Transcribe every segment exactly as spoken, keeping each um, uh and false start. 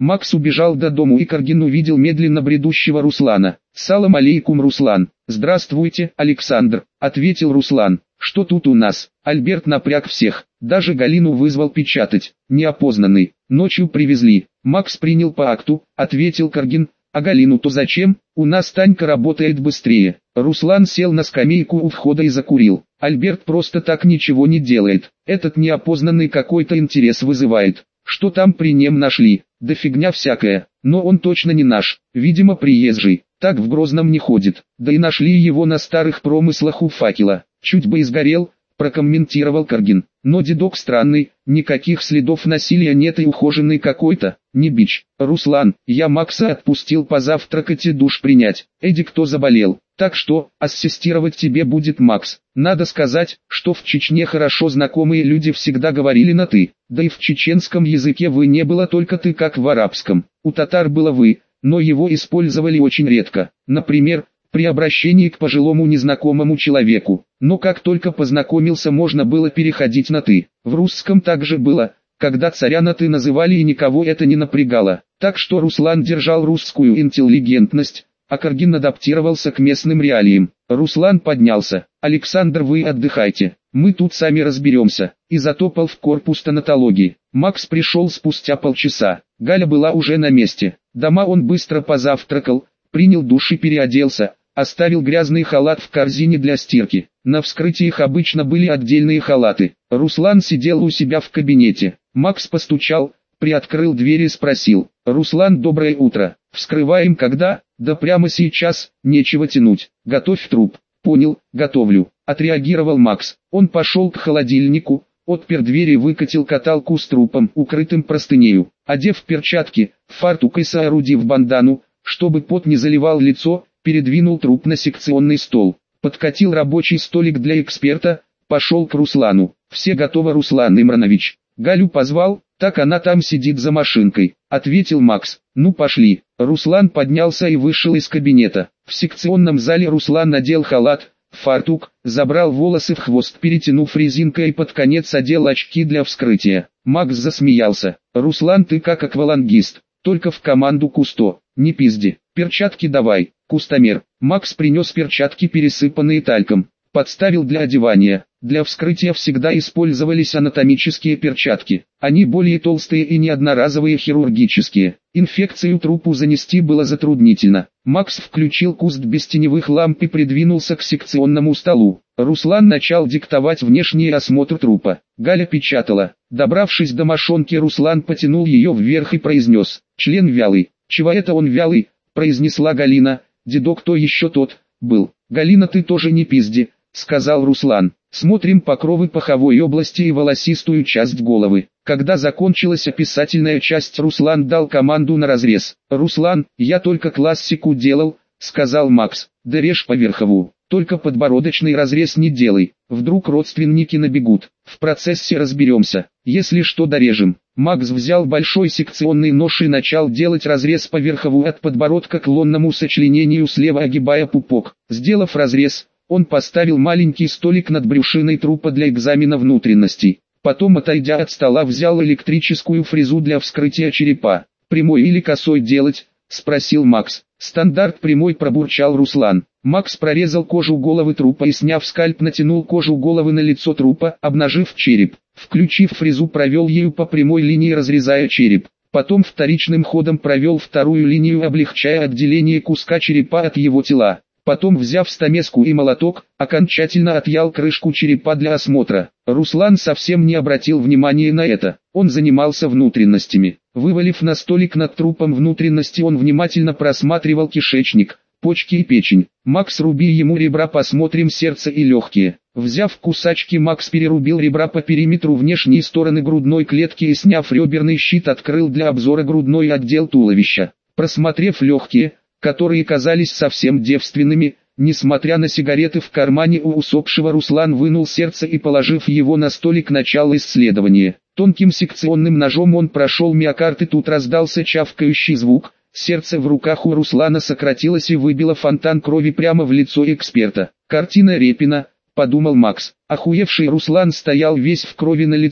Макс убежал до дому, и Каргин увидел медленно бредущего Руслана. «Салам алейкум, Руслан». «Здравствуйте, Александр», — ответил Руслан. «Что тут у нас?» Альберт напряг всех, даже Галину вызвал печатать. «Неопознанный, ночью привезли». «Макс принял по акту», — ответил Каргин. «А Галину-то зачем? У нас Танька работает быстрее». Руслан сел на скамейку у входа и закурил. «Альберт просто так ничего не делает. Этот неопознанный какой-то интерес вызывает. Что там при нем нашли? Да фигня всякая. Но он точно не наш. Видимо, приезжий. Так в Грозном не ходит. Да и нашли его на старых промыслах у факела. Чуть бы и сгорел», — прокомментировал Каргин. «Но дедок странный, никаких следов насилия нет и ухоженный какой-то, не бич». «Руслан, я Макса отпустил позавтракать и душ принять. Эдик кто заболел, так что ассистировать тебе будет Макс. Надо сказать, что в Чечне хорошо знакомые люди всегда говорили на «ты». Да и в чеченском языке «вы» не было только «ты», как в арабском. У татар было «вы», но его использовали очень редко. Например, при обращении к пожилому незнакомому человеку. Но как только познакомился, можно было переходить на «ты». В русском также было, когда царя на «ты» называли, и никого это не напрягало. Так что Руслан держал русскую интеллигентность, а Каргин адаптировался к местным реалиям. Руслан поднялся. «Александр, вы отдыхайте, мы тут сами разберемся», и затопал в корпус стоматологии. Макс пришел спустя полчаса. Галя была уже на месте. Дома он быстро позавтракал, принял душ и переоделся. Оставил грязный халат в корзине для стирки. На вскрытиях обычно были отдельные халаты. Руслан сидел у себя в кабинете. Макс постучал, приоткрыл дверь и спросил: «Руслан, доброе утро. Вскрываем когда?» «Да прямо сейчас, нечего тянуть. Готовь труп». «Понял, готовлю», — отреагировал Макс. Он пошел к холодильнику, отпер дверь и выкатил каталку с трупом, укрытым простынею. Одев перчатки, фартук и соорудив бандану, чтобы пот не заливал лицо, передвинул труп на секционный стол, подкатил рабочий столик для эксперта, пошел к Руслану. «Все готово, Руслан Имранович». «Галю позвал?» «Так она там сидит за машинкой», — ответил Макс. «Ну пошли». Руслан поднялся и вышел из кабинета. В секционном зале Руслан надел халат, фартук, забрал волосы в хвост, перетянув резинкой, и под конец одел очки для вскрытия. Макс засмеялся. «Руслан, ты как аквалангист, только в команду Кусто. Не пизди, перчатки давай». Кустомер. Макс принес перчатки, пересыпанные тальком, подставил для одевания. Для вскрытия всегда использовались анатомические перчатки. Они более толстые и не одноразовые, хирургические. Инфекцию трупу занести было затруднительно. Макс включил куст без теневых ламп и придвинулся к секционному столу. Руслан начал диктовать внешний осмотр трупа. Галя печатала. Добравшись до мошонки, Руслан потянул ее вверх и произнес: «Член вялый». «Чего это он вялый?» — произнесла Галина. «Дедок то еще тот был». «Галина, ты тоже не пизди», — сказал Руслан. «Смотрим покровы паховой области и волосистую часть головы». Когда закончилась описательная часть, Руслан дал команду на разрез. «Руслан, я только классику делал», — сказал Макс. «Да режь по верхову, только подбородочный разрез не делай, вдруг родственники набегут. В процессе разберемся, если что дорежем». Макс взял большой секционный нож и начал делать разрез по верхову от подбородка к лонному сочленению, слева огибая пупок. Сделав разрез, он поставил маленький столик над брюшиной трупа для экзамена внутренностей. Потом, отойдя от стола, взял электрическую фрезу для вскрытия черепа. «Прямой или косой делать?» — спросил Макс. «Стандарт прямой», — пробурчал Руслан. Макс прорезал кожу головы трупа и, сняв скальп, натянул кожу головы на лицо трупа, обнажив череп. Включив фрезу, провел ею по прямой линии, разрезая череп. Потом вторичным ходом провел вторую линию, облегчая отделение куска черепа от его тела. Потом, взяв стамеску и молоток, окончательно отъял крышку черепа для осмотра. Руслан совсем не обратил внимания на это. Он занимался внутренностями. Вывалив на столик над трупом внутренности, он внимательно просматривал кишечник, почки и печень. «Макс, руби ему ребра, посмотрим сердце и легкие». Взяв кусачки, Макс перерубил ребра по периметру внешней стороны грудной клетки и, сняв реберный щит, открыл для обзора грудной отдел туловища. Просмотрев легкие, которые казались совсем девственными, несмотря на сигареты в кармане у усопшего, Руслан вынул сердце и, положив его на столик, начал исследование. Тонким секционным ножом он прошел миокард, и тут раздался чавкающий звук. Сердце в руках у Руслана сократилось и выбило фонтан крови прямо в лицо эксперта. «Картина Репина», — подумал Макс. Охуевший Руслан стоял весь в крови на лице,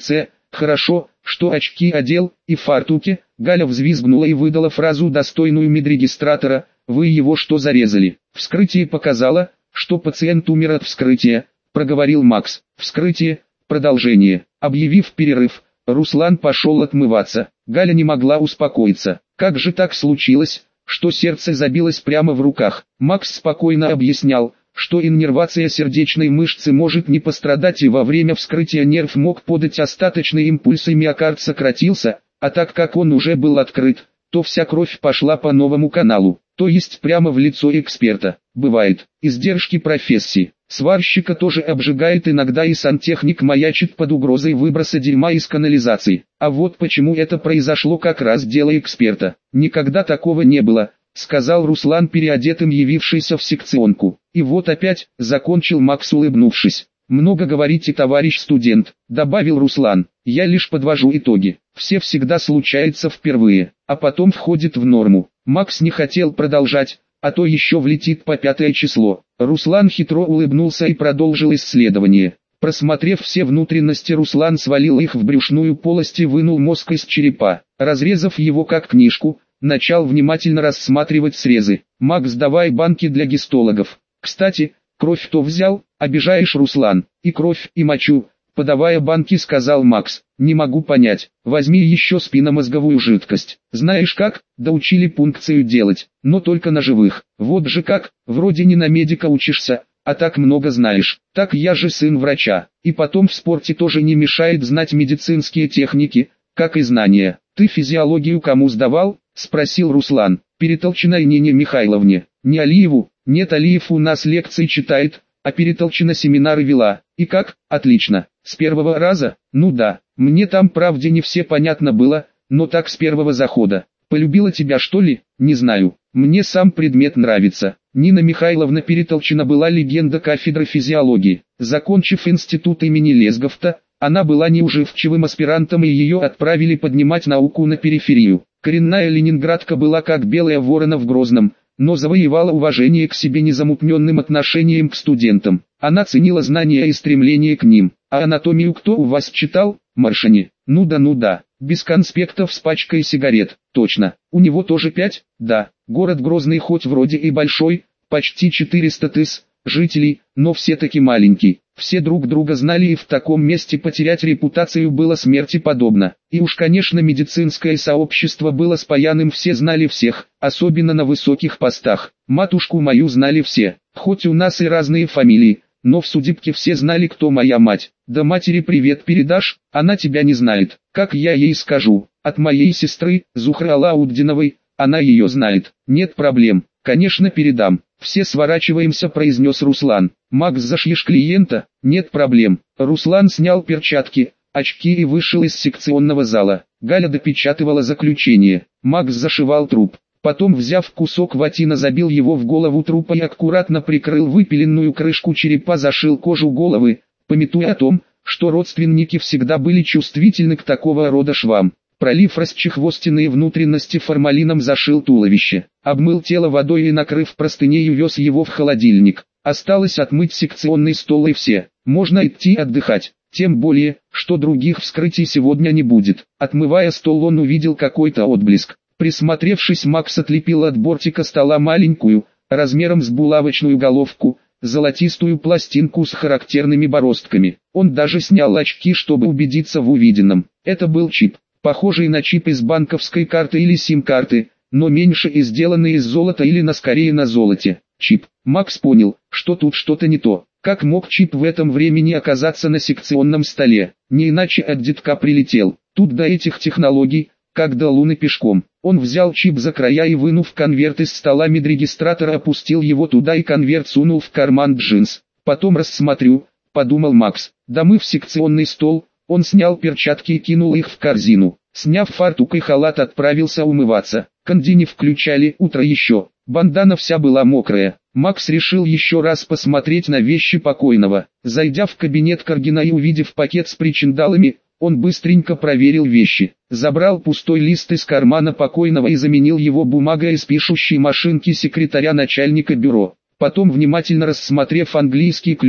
Хорошо, что очки одел, и фартуки. Галя взвизгнула и выдала фразу, достойную медрегистратора: «Вы его что, зарезали?» Вскрытие показало, что пациент умер от вскрытия, проговорил Макс. Вскрытие, продолжение. Объявив перерыв, Руслан пошел отмываться. Галя не могла успокоиться. Как же так случилось, что сердце забилось прямо в руках? Макс спокойно объяснял, что иннервация сердечной мышцы может не пострадать, и во время вскрытия нерв мог подать остаточный импульс и миокард сократился, а так как он уже был открыт, то вся кровь пошла по новому каналу, то есть прямо в лицо эксперта. Бывает, издержки профессии. Сварщика тоже обжигает иногда, и сантехник маячит под угрозой выброса дерьма из канализации. А вот почему это произошло, как раз дело эксперта. Никогда такого не было, сказал Руслан, переодетым явившийся в секционку. И вот опять, закончил Макс, улыбнувшись. Много говорите, товарищ студент, добавил Руслан. Я лишь подвожу итоги. Все всегда случается впервые, а потом входит в норму. Макс не хотел продолжать, а то еще влетит по пятое число. Руслан хитро улыбнулся и продолжил исследование. Просмотрев все внутренности, Руслан свалил их в брюшную полость и вынул мозг из черепа. Разрезав его как книжку, начал внимательно рассматривать срезы. «Макс, давай банки для гистологов. Кстати, кровь кто взял?» «Обижаешь, Руслан. И кровь, и мочу», подавая банки, сказал Макс. «Не могу понять. Возьми еще спинномозговую жидкость. Знаешь как? Доучили пункцию делать, но только на живых. Вот же как, вроде не на медика учишься, а так много знаешь». «Так я же сын врача. И потом в спорте тоже не мешает знать медицинские техники, как и знания». «Ты физиологию кому сдавал?» — спросил Руслан. «Перетолчиной Нине Михайловне». «Не Алиеву?» «Нет, Алиев у нас лекции читает, а Перетолчина семинары вела». «И как?» «Отлично. С первого раза?» «Ну да, мне там правде не все понятно было, но так с первого захода». «Полюбила тебя, что ли?» «Не знаю. Мне сам предмет нравится». Нина Михайловна Перетолчина была легенда кафедры физиологии. Закончив институт имени Лесговта, она была неуживчивым аспирантом, и ее отправили поднимать науку на периферию. Коренная ленинградка была как белая ворона в Грозном, но завоевала уважение к себе незамутненным отношением к студентам. Она ценила знания и стремление к ним. А анатомию кто у вас читал? Маршани. Ну да, ну да. Без конспектов, с пачкой сигарет. Точно. У него тоже пять? Да. Город Грозный хоть вроде и большой, почти четыреста тысяч жителей, но все-таки маленький. Все друг друга знали, и в таком месте потерять репутацию было смерти подобно. И уж, конечно, медицинское сообщество было спаянным, все знали всех, особенно на высоких постах. Матушку мою знали все, хоть у нас и разные фамилии, но в судебке все знали, кто моя мать. Да матери привет передашь, она тебя не знает. Как я ей скажу? От моей сестры, Зухры Алауддиновой, она ее знает. Нет проблем, конечно передам. «Все сворачиваемся», — произнес Руслан. «Макс, зашьешь клиента?» «Нет проблем». Руслан снял перчатки, очки и вышел из секционного зала. Галя допечатывала заключение. Макс зашивал труп. Потом, взяв кусок ватина, забил его в голову трупа и аккуратно прикрыл выпиленную крышку черепа, зашил кожу головы, памятуя о том, что родственники всегда были чувствительны к такого рода швам. Пролив расчехвостенные внутренности формалином, зашил туловище, обмыл тело водой и, накрыв простыней, увез его в холодильник. Осталось отмыть секционный стол, и все. Можно идти отдыхать, тем более, что других вскрытий сегодня не будет. Отмывая стол, он увидел какой-то отблеск. Присмотревшись, Макс отлепил от бортика стола маленькую, размером с булавочную головку, золотистую пластинку с характерными бороздками. Он даже снял очки, чтобы убедиться в увиденном. Это был чип, похожий на чип из банковской карты или сим-карты, но меньше и сделанный из золота или на скорее на золоте. Чип. Макс понял, что тут что-то не то. Как мог чип в этом времени оказаться на секционном столе? Не иначе от детка прилетел. Тут до этих технологий, как до Луны пешком. Он взял чип за края и, вынув конверт из стола медрегистратора, опустил его туда и конверт сунул в карман джинс. «Потом рассмотрю», — подумал Макс. Домыв секционный стол, он снял перчатки и кинул их в корзину. Сняв фартук и халат, отправился умываться. Конди не включали, утро еще. Бандана вся была мокрая. Макс решил еще раз посмотреть на вещи покойного. Зайдя в кабинет Каргина и увидев пакет с причиндалами, он быстренько проверил вещи. Забрал пустой лист из кармана покойного и заменил его бумагой из пишущей машинки секретаря начальника бюро. Потом, внимательно рассмотрев английский ключ,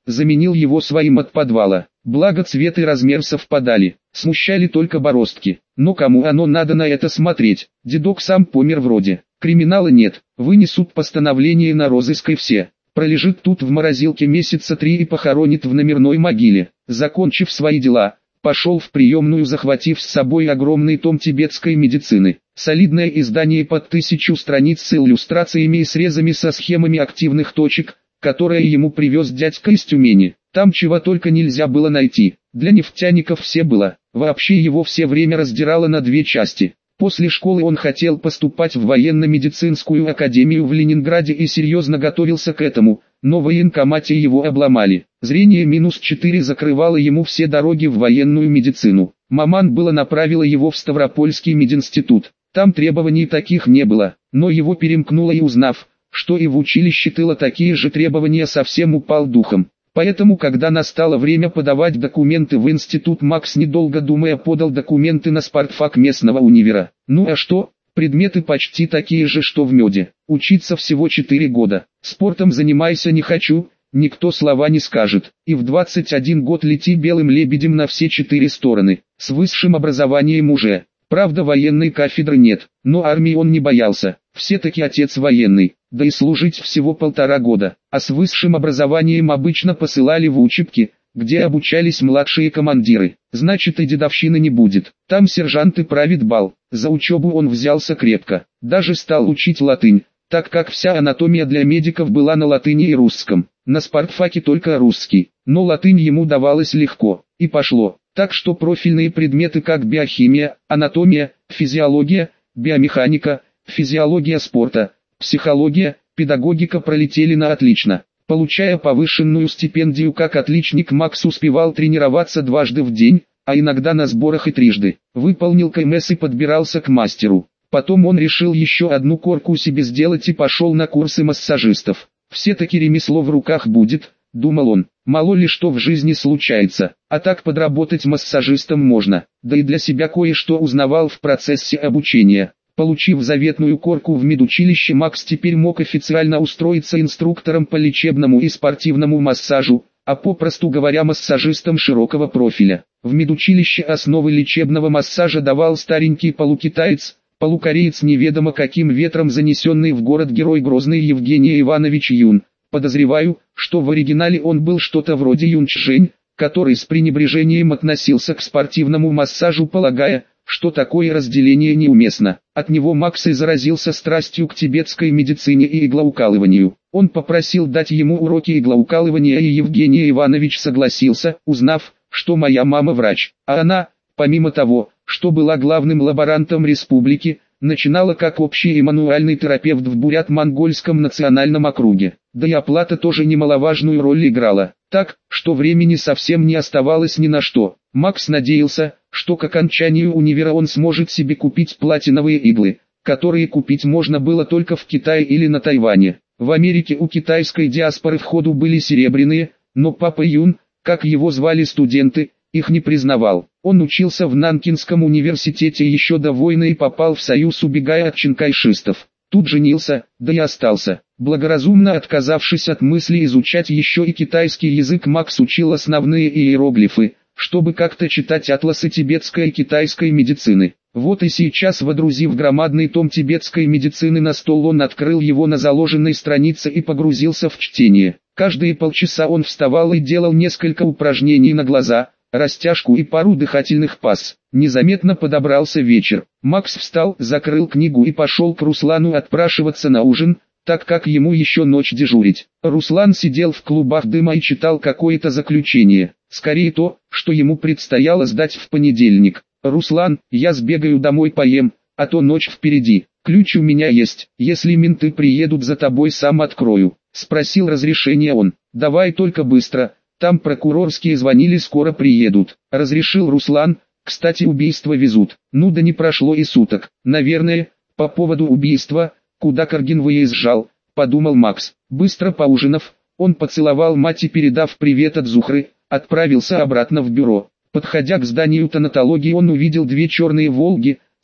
заменил его своим от подвала. Благо цвет и размер совпадали, смущали только бороздки. Но кому оно надо на это смотреть? Дедок сам помер вроде. Криминала нет, вынесут постановление на розыск и все. Пролежит тут в морозилке месяца три и похоронит в номерной могиле. Закончив свои дела, пошел в приемную, захватив с собой огромный том тибетской медицины. Солидное издание под тысячу страниц с иллюстрациями и срезами со схемами активных точек, которое ему привез дядька из Тюмени. Там чего только нельзя было найти. Для нефтяников все было. Вообще его все время раздирало на две части. После школы он хотел поступать в военно-медицинскую академию в Ленинграде и серьезно готовился к этому, но в военкомате его обломали. Зрение минус четыре закрывало ему все дороги в военную медицину. Маман было направила его в Ставропольский мединститут. Там требований таких не было, но его перемкнуло, и узнав, что и в училище тыла такие же требования, совсем упал духом. Поэтому, когда настало время подавать документы в институт, Макс, недолго думая, подал документы на спортфак местного универа. Ну а что? Предметы почти такие же, что в меде. Учиться всего четыре года. Спортом занимайся не хочу, никто слова не скажет. И в двадцать один год лети белым лебедем на все четыре стороны. С высшим образованием уже. Правда, военной кафедры нет, но армии он не боялся. Все-таки отец военный, да и служить всего полтора года. А с высшим образованием обычно посылали в учебки, где обучались младшие командиры. Значит, и дедовщины не будет. Там сержанты правит бал. За учебу он взялся крепко. Даже стал учить латынь, так как вся анатомия для медиков была на латыни и русском. На спортфаке только русский, но латынь ему давалась легко. И пошло. Так что профильные предметы, как биохимия, анатомия, физиология, биомеханика, физиология спорта, психология, педагогика пролетели на отлично. Получая повышенную стипендию как отличник, Макс успевал тренироваться дважды в день, а иногда на сборах и трижды. Выполнил КМС и подбирался к мастеру. Потом он решил еще одну корку себе сделать и пошел на курсы массажистов. Все-таки ремесло в руках будет, думал он. Мало ли что в жизни случается, а так подработать массажистом можно. Да и для себя кое-что узнавал в процессе обучения. Получив заветную корку в медучилище, Макс теперь мог официально устроиться инструктором по лечебному и спортивному массажу, а попросту говоря, массажистом широкого профиля. В медучилище основы лечебного массажа давал старенький полукитаец, полукореец, неведомо каким ветром занесенный в город герой Грозный Евгений Иванович Юн. Подозреваю, что в оригинале он был что-то вроде Юнчжэнь, который с пренебрежением относился к спортивному массажу, полагая, что такое разделение неуместно. От него Макс и заразился страстью к тибетской медицине и иглоукалыванию. Он попросил дать ему уроки иглоукалывания, и Евгений Иванович согласился, узнав, что моя мама врач, а она, помимо того, что была главным лаборантом республики, начинала как общий и мануальный терапевт в Бурят-Монгольском национальном округе. Да и оплата тоже немаловажную роль играла, так, что времени совсем не оставалось ни на что. Макс надеялся, что к окончанию универа он сможет себе купить платиновые иглы, которые купить можно было только в Китае или на Тайване. В Америке у китайской диаспоры в ходу были серебряные, но папа Юн, как его звали студенты, их не признавал. Он учился в Нанкинском университете еще до войны и попал в Союз, убегая от чинкайшистов. Тут женился, да и остался. Благоразумно отказавшись от мысли изучать еще и китайский язык, Макс учил основные иероглифы, чтобы как-то читать атласы тибетской и китайской медицины. Вот и сейчас, водрузив громадный том тибетской медицины на стол, он открыл его на заложенной странице и погрузился в чтение. Каждые полчаса он вставал и делал несколько упражнений на глаза, растяжку и пару дыхательных паз. Незаметно подобрался вечер. Макс встал, закрыл книгу и пошел к Руслану отпрашиваться на ужин, так как ему еще ночь дежурить. Руслан сидел в клубах дыма и читал какое-то заключение. Скорее то, что ему предстояло сдать в понедельник. «Руслан, я сбегаю домой поем, а то ночь впереди. Ключ у меня есть, если менты приедут за тобой, сам открою», — спросил разрешения он. «Давай только быстро, там прокурорские звонили, скоро приедут», — разрешил Руслан. «Кстати, убийство везут». Ну да не прошло и суток. Наверное, по поводу убийства, куда Каргин выезжал, подумал Макс. Быстро поужинав, он поцеловал мать и, передав привет от Зухры, отправился обратно в бюро. Подходя к зданию тонатологии, он увидел две черные «Волги»,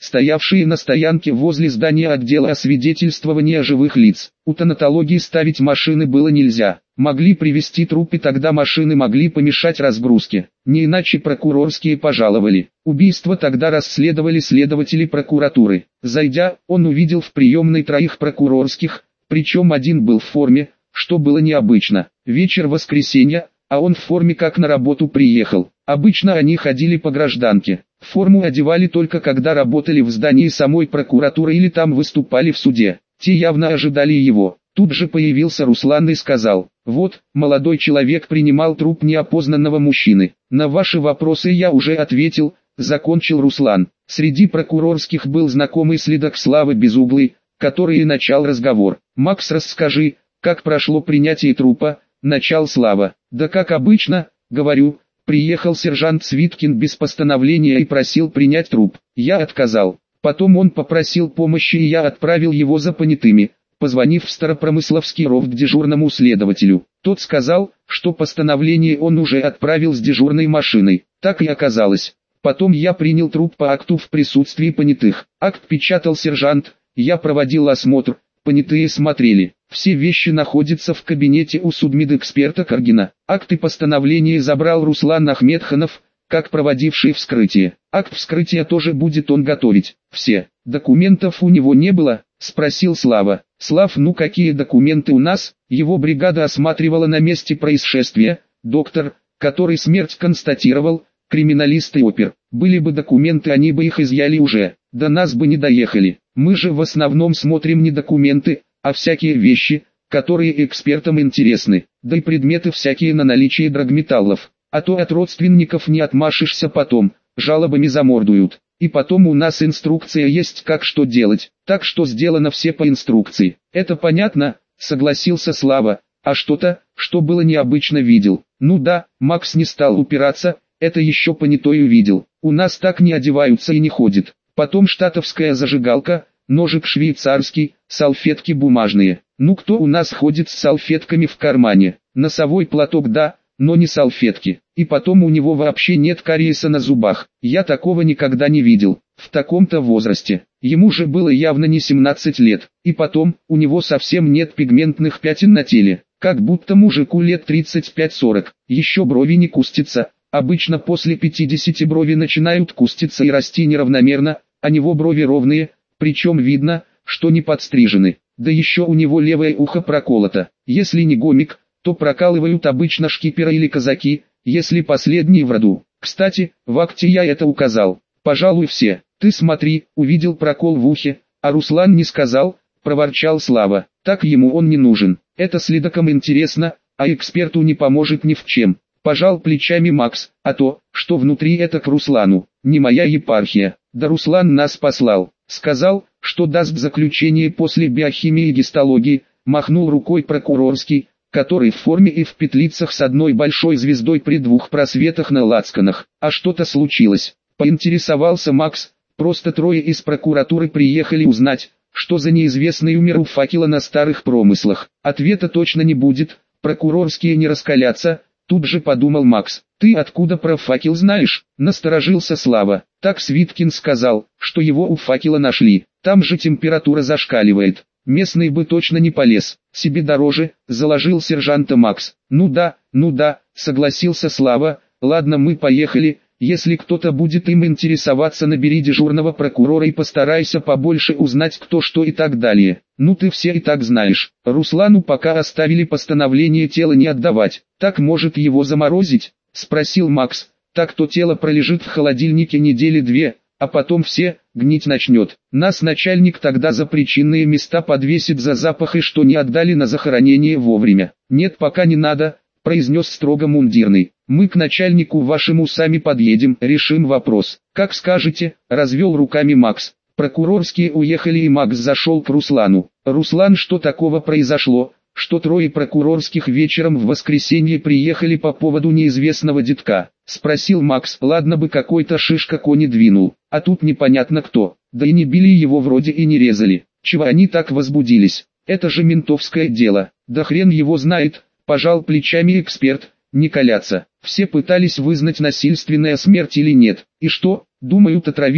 стоявшие на стоянке возле здания отдела освидетельствования живых лиц. У тонатологии ставить машины было нельзя. Могли привезти труп, и тогда машины могли помешать разгрузке. Не иначе прокурорские пожаловали. Убийство тогда расследовали следователи прокуратуры. Зайдя, он увидел в приемной троих прокурорских, причем один был в форме, что было необычно. Вечер воскресенья, а он в форме как на работу приехал. Обычно они ходили по гражданке. Форму одевали только когда работали в здании самой прокуратуры или там выступали в суде. Те явно ожидали его. Тут же появился Руслан и сказал: «Вот, молодой человек принимал труп неопознанного мужчины. На ваши вопросы я уже ответил», — закончил Руслан. Среди прокурорских был знакомый следак Славы Безуглый, который и начал разговор. «Макс, расскажи, как прошло принятие трупа?» — начал Слава. «Да как обычно, говорю, приехал сержант Свиткин без постановления и просил принять труп. Я отказал. Потом он попросил помощи, и я отправил его за понятыми, позвонив в Старопромысловский РОВ к дежурному следователю. Тот сказал, что постановление он уже отправил с дежурной машиной. Так и оказалось. Потом я принял труп по акту в присутствии понятых. Акт печатал сержант, я проводил осмотр, понятые смотрели. Все вещи находятся в кабинете у судмедэксперта Каргина. Акт и постановление забрал Руслан Ахмедханов, как проводивший вскрытие. Акт вскрытия тоже будет он готовить. Все. Документов у него не было?» — спросил Слава. «Слав, ну какие документы у нас?» Его бригада осматривала на месте происшествия. Доктор, который смерть констатировал, криминалист и опер. Были бы документы, они бы их изъяли уже. До нас бы не доехали. Мы же в основном смотрим не документы, а всякие вещи, которые экспертам интересны. Да и предметы всякие на наличие драгметаллов. А то от родственников не отмашешься потом, жалобами замордуют. И потом у нас инструкция есть, как что делать, так что сделано все по инструкции. Это понятно, согласился Слава. А что-то, что было необычно, видел? Ну да, Макс не стал упираться, это еще понятой увидел. У нас так не одеваются и не ходят. Потом штатовская зажигалка, ножик швейцарский, салфетки бумажные. Ну кто у нас ходит с салфетками в кармане? Носовой платок да, но не салфетки. И потом у него вообще нет кариеса на зубах. Я такого никогда не видел. В таком-то возрасте. Ему же было явно не семнадцать лет. И потом, у него совсем нет пигментных пятен на теле. Как будто мужику лет тридцать пять сорок. Еще брови не кустятся. Обычно после пятидесяти брови начинают куститься и расти неравномерно, а него брови ровные, причем видно, что не подстрижены. Да еще у него левое ухо проколото. Если не гомик, то прокалывают обычно шкиперы или казаки, если последние в роду. Кстати, в акте я это указал. Пожалуй все. Ты смотри, увидел прокол в ухе, а Руслан не сказал, проворчал Слава. Так ему он не нужен. Это следакам интересно, а эксперту не поможет ни в чем. Пожал плечами Макс, а то, что внутри, это к Руслану, не моя епархия. Да Руслан нас послал, сказал, что даст заключение после биохимии и гистологии, махнул рукой прокурорский, который в форме и в петлицах с одной большой звездой при двух просветах на лацканах. А что-то случилось, поинтересовался Макс. Просто трое из прокуратуры приехали узнать, что за неизвестный умер у факела на старых промыслах. Ответа точно не будет, прокурорские не раскалятся. Тут же подумал Макс. «Ты откуда про факел знаешь?» — насторожился Слава. «Так Свиткин сказал, что его у факела нашли. Там же температура зашкаливает. Местный бы точно не полез. Себе дороже», — заложил сержанта Макс. «Ну да, ну да», — согласился Слава. «Ладно, мы поехали. Если кто-то будет им интересоваться, набери дежурного прокурора и постарайся побольше узнать, кто что и так далее. Ну ты все и так знаешь. Руслану пока оставили постановление тело не отдавать. Так может его заморозить?» — спросил Макс. «Так то тело пролежит в холодильнике недели две, а потом все, гнить начнет. Нас начальник тогда за причинные места подвесит за запах и что не отдали на захоронение вовремя». «Нет, пока не надо», — произнес строго мундирный. «Мы к начальнику вашему сами подъедем, решим вопрос». «Как скажете», — развел руками Макс. Прокурорские уехали, и Макс зашел к Руслану. «Руслан, что такого произошло, что трое прокурорских вечером в воскресенье приехали по поводу неизвестного детка?» — спросил Макс. «Ладно бы какой-то шишка кони двинул, а тут непонятно кто. Да и не били его вроде и не резали. Чего они так возбудились? Это же ментовское дело». «Да хрен его знает», — пожал плечами эксперт. «Не каляться. Все пытались вызнать, насильственная смерть или нет. И что, думают, отравили?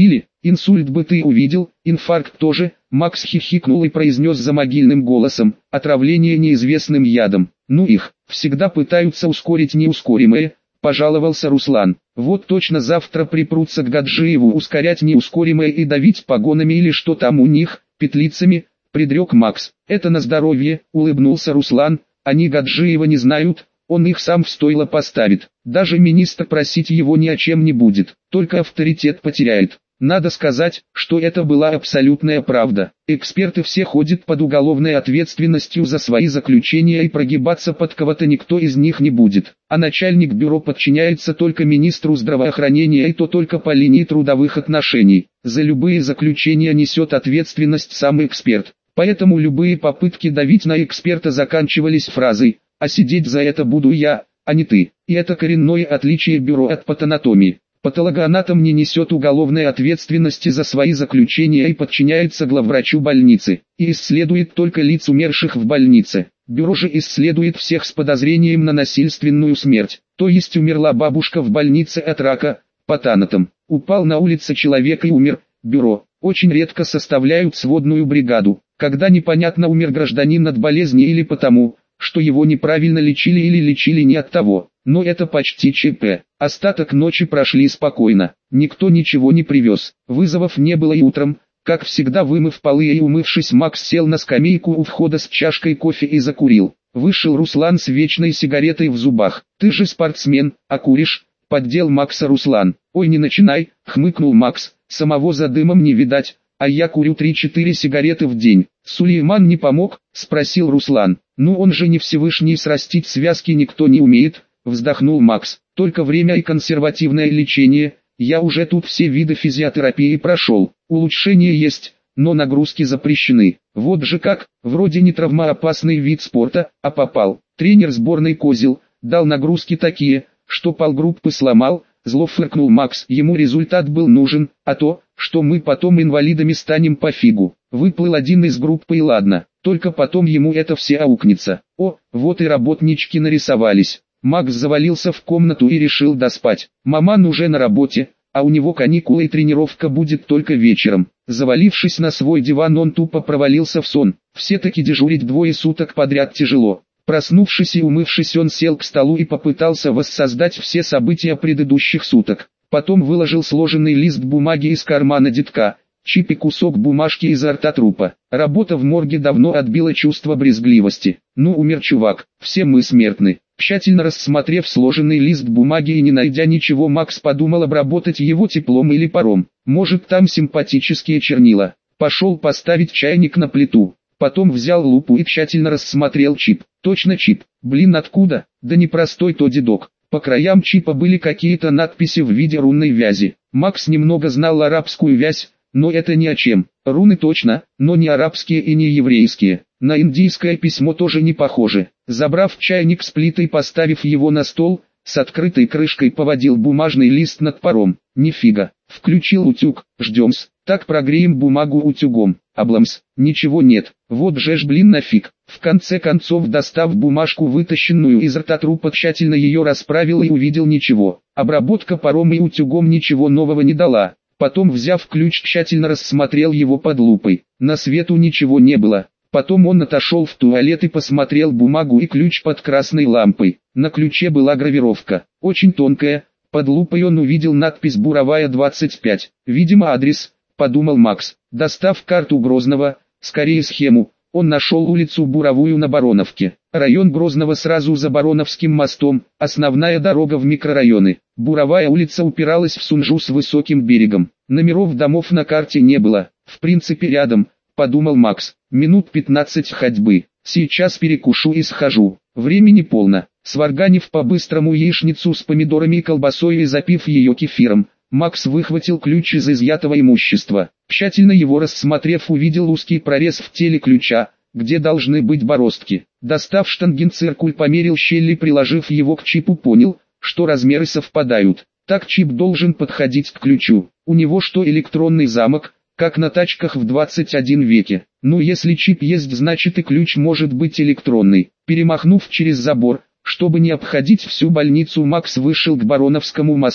Инсульт бы ты увидел, инфаркт тоже. Макс хихикнул и произнес замогильным голосом: отравление неизвестным ядом. Ну их, всегда пытаются ускорить неускоримое, пожаловался Руслан. Вот точно завтра припрутся к Гаджиеву ускорять неускоримое и давить погонами или что там у них, петлицами, предрек Макс. Это на здоровье, улыбнулся Руслан, они Гаджиева не знают, он их сам в стойло поставит. Даже министр просить его ни о чем не будет, только авторитет потеряет. Надо сказать, что это была абсолютная правда. Эксперты все ходят под уголовной ответственностью за свои заключения и прогибаться под кого-то никто из них не будет. А начальник бюро подчиняется только министру здравоохранения и то только по линии трудовых отношений. За любые заключения несет ответственность сам эксперт. Поэтому любые попытки давить на эксперта заканчивались фразой: «А сидеть за это буду я, а не ты». И это коренное отличие бюро от патанатомии. Патологоанатом не несет уголовной ответственности за свои заключения и подчиняется главврачу больницы, и исследует только лиц умерших в больнице. Бюро же исследует всех с подозрением на насильственную смерть, то есть умерла бабушка в больнице от рака, патанатом. Упал на улице человек и умер, бюро. Очень редко составляют сводную бригаду, когда непонятно умер гражданин от болезни или потому, что его неправильно лечили или лечили не от того. Но это почти ЧП. Остаток ночи прошли спокойно. Никто ничего не привез. Вызовов не было и утром. Как всегда, вымыв полы и умывшись, Макс сел на скамейку у входа с чашкой кофе и закурил. Вышел Руслан с вечной сигаретой в зубах. «Ты же спортсмен, а куришь?» — поддел Макса Руслан. «Ой, не начинай», — хмыкнул Макс. «Самого за дымом не видать, а я курю три-четыре сигареты в день». «Сулейман не помог?» — спросил Руслан. «Ну он же не Всевышний, срастить связки никто не умеет», — вздохнул Макс. «Только время и консервативное лечение. Я уже тут все виды физиотерапии прошел. Улучшения есть, но нагрузки запрещены. Вот же как, вроде не травмоопасный вид спорта, а попал. Тренер сборной Козел дал нагрузки такие, что полгруппы сломал». Зло фыркнул Макс. Ему результат был нужен, а то, что мы потом инвалидами станем, пофигу. Выплыл один из группы и ладно, только потом ему это все аукнется. О, вот и работнички нарисовались. Макс завалился в комнату и решил доспать. Маман уже на работе, а у него каникулы и тренировка будет только вечером. Завалившись на свой диван, он тупо провалился в сон. Все-таки дежурить двое суток подряд тяжело. Проснувшись и умывшись, он сел к столу и попытался воссоздать все события предыдущих суток. Потом выложил сложенный лист бумаги из кармана детка, чип и кусок бумажки изо рта трупа. Работа в морге давно отбила чувство брезгливости. Ну, умер чувак, все мы смертны. Тщательно рассмотрев сложенный лист бумаги и не найдя ничего, Макс подумал обработать его теплом или паром. Может, там симпатические чернила. Пошел поставить чайник на плиту. Потом взял лупу и тщательно рассмотрел чип. Точно чип. Блин, откуда? Да непростой то дедок. По краям чипа были какие-то надписи в виде рунной вязи. Макс немного знал арабскую вязь, но это ни о чем. Руны точно, но не арабские и не еврейские. На индийское письмо тоже не похоже. Забрав чайник с плитой, поставив его на стол, с открытой крышкой поводил бумажный лист над паром. Нифига. Включил утюг. Ждем-с. Так прогреем бумагу утюгом. Обламс. Ничего нет. Вот же ж, блин, нафиг. В конце концов, достав бумажку, вытащенную из рта трупа, тщательно ее расправил и увидел ничего. Обработка паром и утюгом ничего нового не дала. Потом, взяв ключ, тщательно рассмотрел его под лупой. На свету ничего не было. Потом он отошел в туалет и посмотрел бумагу и ключ под красной лампой. На ключе была гравировка. Очень тонкая. Под лупой он увидел надпись «Буровая двадцать пять». Видимо, адрес, подумал Макс. Достав карту Грозного, скорее схему, он нашел улицу Буровую на Бароновке. Район Грозного сразу за Бароновским мостом, основная дорога в микрорайоны. Буровая улица упиралась в Сунжу с высоким берегом. Номеров домов на карте не было. В принципе, рядом, подумал Макс. Минут пятнадцать ходьбы. Сейчас перекушу и схожу. Времени полно. Сварганив по-быстрому яичницу с помидорами и колбасой и запив ее кефиром, Макс выхватил ключ из изъятого имущества. Тщательно его рассмотрев, увидел узкий прорез в теле ключа, где должны быть бороздки. Достав штангенциркуль, померил щель, приложив его к чипу, понял, что размеры совпадают. Так чип должен подходить к ключу. У него что, электронный замок, как на тачках в двадцать первом веке? Ну, если чип есть, значит и ключ может быть электронный. Перемахнув через забор, чтобы не обходить всю больницу, Макс вышел к Бароновскому мосту.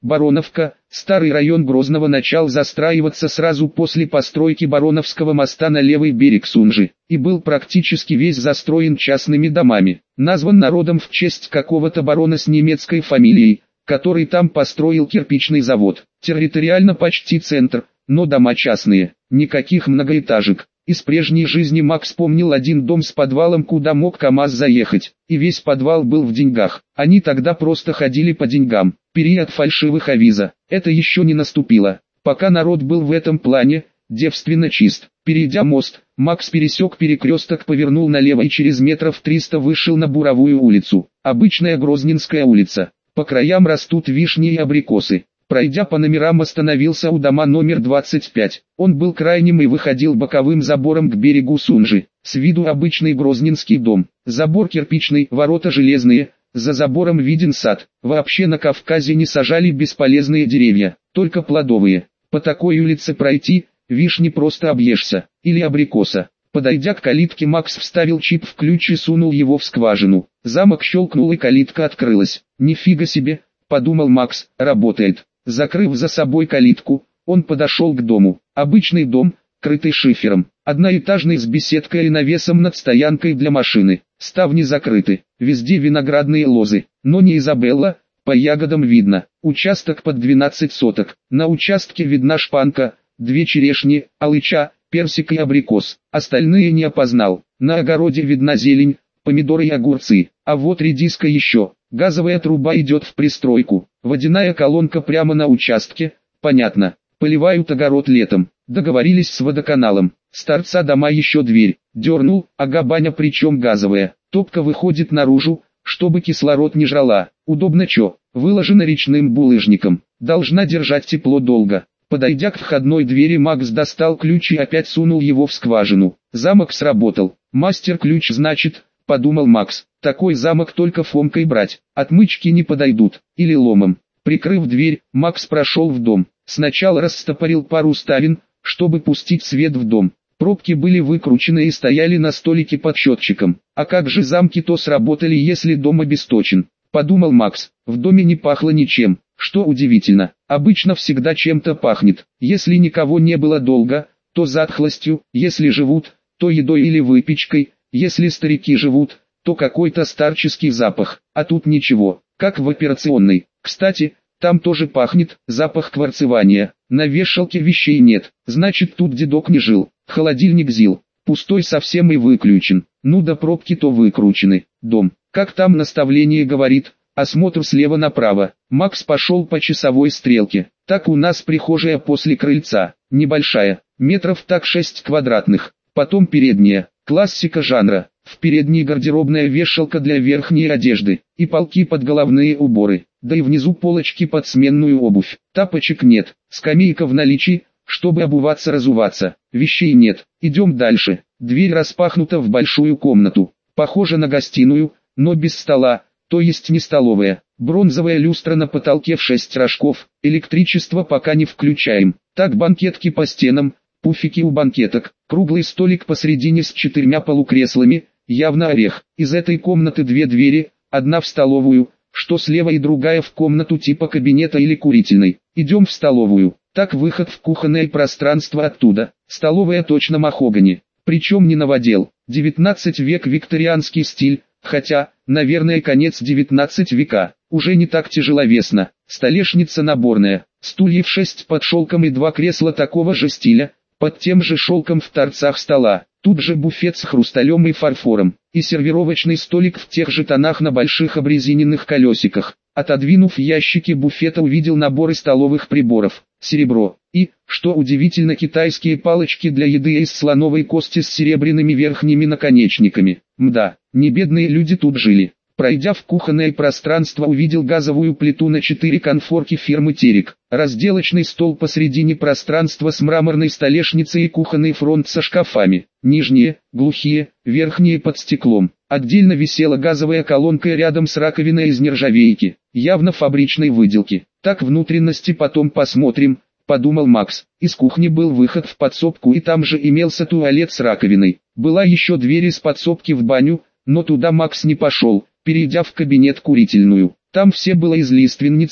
Бароновка, старый район Грозного, начал застраиваться сразу после постройки Бароновского моста на левый берег Сунжи, и был практически весь застроен частными домами. Назван народом в честь какого-то барона с немецкой фамилией, который там построил кирпичный завод. Территориально почти центр, но дома частные, никаких многоэтажек. Из прежней жизни Макс помнил один дом с подвалом, куда мог КамАЗ заехать, и весь подвал был в деньгах. Они тогда просто ходили по деньгам. Период фальшивых авиза. Это еще не наступило. Пока народ был в этом плане девственно чист. Перейдя мост, Макс пересек перекресток, повернул налево и через метров триста вышел на Буровую улицу. Обычная Грозненская улица. По краям растут вишни и абрикосы. Пройдя по номерам, остановился у дома номер двадцать пять. Он был крайним и выходил боковым забором к берегу Сунжи. С виду обычный грозненский дом. Забор кирпичный, ворота железные. За забором виден сад. Вообще на Кавказе не сажали бесполезные деревья, только плодовые. По такой улице пройти, вишни просто объешься, или абрикоса. Подойдя к калитке, Макс вставил чип в ключ и сунул его в скважину. Замок щелкнул и калитка открылась. «Нифига себе», — подумал Макс, — «работает». Закрыв за собой калитку, он подошел к дому. Обычный дом, крытый шифером, одноэтажный с беседкой и навесом над стоянкой для машины. Ставни закрыты, везде виноградные лозы, но не Изабелла, по ягодам видно. Участок под двенадцать соток, на участке видна шпанка, две черешни, алыча, персик и абрикос, остальные не опознал. На огороде видна зелень, помидоры и огурцы, а вот редиска еще. Газовая труба идет в пристройку, водяная колонка прямо на участке, понятно, поливают огород летом. Договорились с водоканалом. С торца дома еще дверь. Дернул, ага, баня, причем газовая. Топка выходит наружу, чтобы кислород не жрала. Удобно чё, выложено речным булыжником. Должна держать тепло долго. Подойдя к входной двери, Макс достал ключ и опять сунул его в скважину. Замок сработал. Мастер-ключ, значит, подумал Макс. Такой замок только фомкой брать. Отмычки не подойдут. Или ломом. Прикрыв дверь, Макс прошел в дом. Сначала растопорил пару ставен, чтобы пустить свет в дом. Пробки были выкручены и стояли на столике под счетчиком. А как же замки-то сработали, если дом обесточен? Подумал Макс. В доме не пахло ничем, что удивительно. Обычно всегда чем-то пахнет. Если никого не было долго, то затхлостью, если живут, то едой или выпечкой, если старики живут, то какой-то старческий запах. А тут ничего, как в операционной. Кстати, там тоже пахнет, запах кварцевания. На вешалке вещей нет, значит тут дедок не жил. Холодильник зил, пустой совсем и выключен. Ну да пробки-то выкручены. Дом, как там наставление говорит, осмотр слева направо. Макс пошел по часовой стрелке. Так у нас прихожая после крыльца, небольшая, метров так шесть квадратных. Потом передняя, классика жанра. В передней гардеробная вешалка для верхней одежды, и полки под головные уборы, да и внизу полочки под сменную обувь. Тапочек нет, скамейка в наличии, чтобы обуваться-разуваться. Вещей нет, идем дальше. Дверь распахнута в большую комнату, похоже на гостиную, но без стола, то есть не столовая. Бронзовая люстра на потолке в шесть рожков, электричество пока не включаем. Так банкетки по стенам, пуфики у банкеток, круглый столик посредине с четырьмя полукреслами, явно орех. Из этой комнаты две двери, одна в столовую, что слева, и другая в комнату типа кабинета или курительной. Идем в столовую. Так выход в кухонное пространство оттуда. Столовая точно махогани. Причем не новодел. девятнадцатый век, викторианский стиль, хотя, наверное, конец девятнадцатого века. Уже не так тяжеловесно. Столешница наборная. Стульев шесть под шелком и два кресла такого же стиля, под тем же шелком в торцах стола. Тут же буфет с хрусталем и фарфором, и сервировочный столик в тех же тонах на больших обрезиненных колесиках. Отодвинув ящики буфета, увидел наборы столовых приборов, серебро, и, что удивительно, китайские палочки для еды из слоновой кости с серебряными верхними наконечниками. Мда, не бедные люди тут жили. Пройдя в кухонное пространство, увидел газовую плиту на четыре конфорки фирмы Терек, разделочный стол посредине пространства с мраморной столешницей и кухонный фронт со шкафами, нижние, глухие, верхние под стеклом. Отдельно висела газовая колонка рядом с раковиной из нержавейки, явно фабричной выделки. Так внутренности потом посмотрим, подумал Макс. Из кухни был выход в подсобку, и там же имелся туалет с раковиной. Была еще дверь из подсобки в баню, но туда Макс не пошел. Перейдя в кабинет курительную, там все было из лиственницы,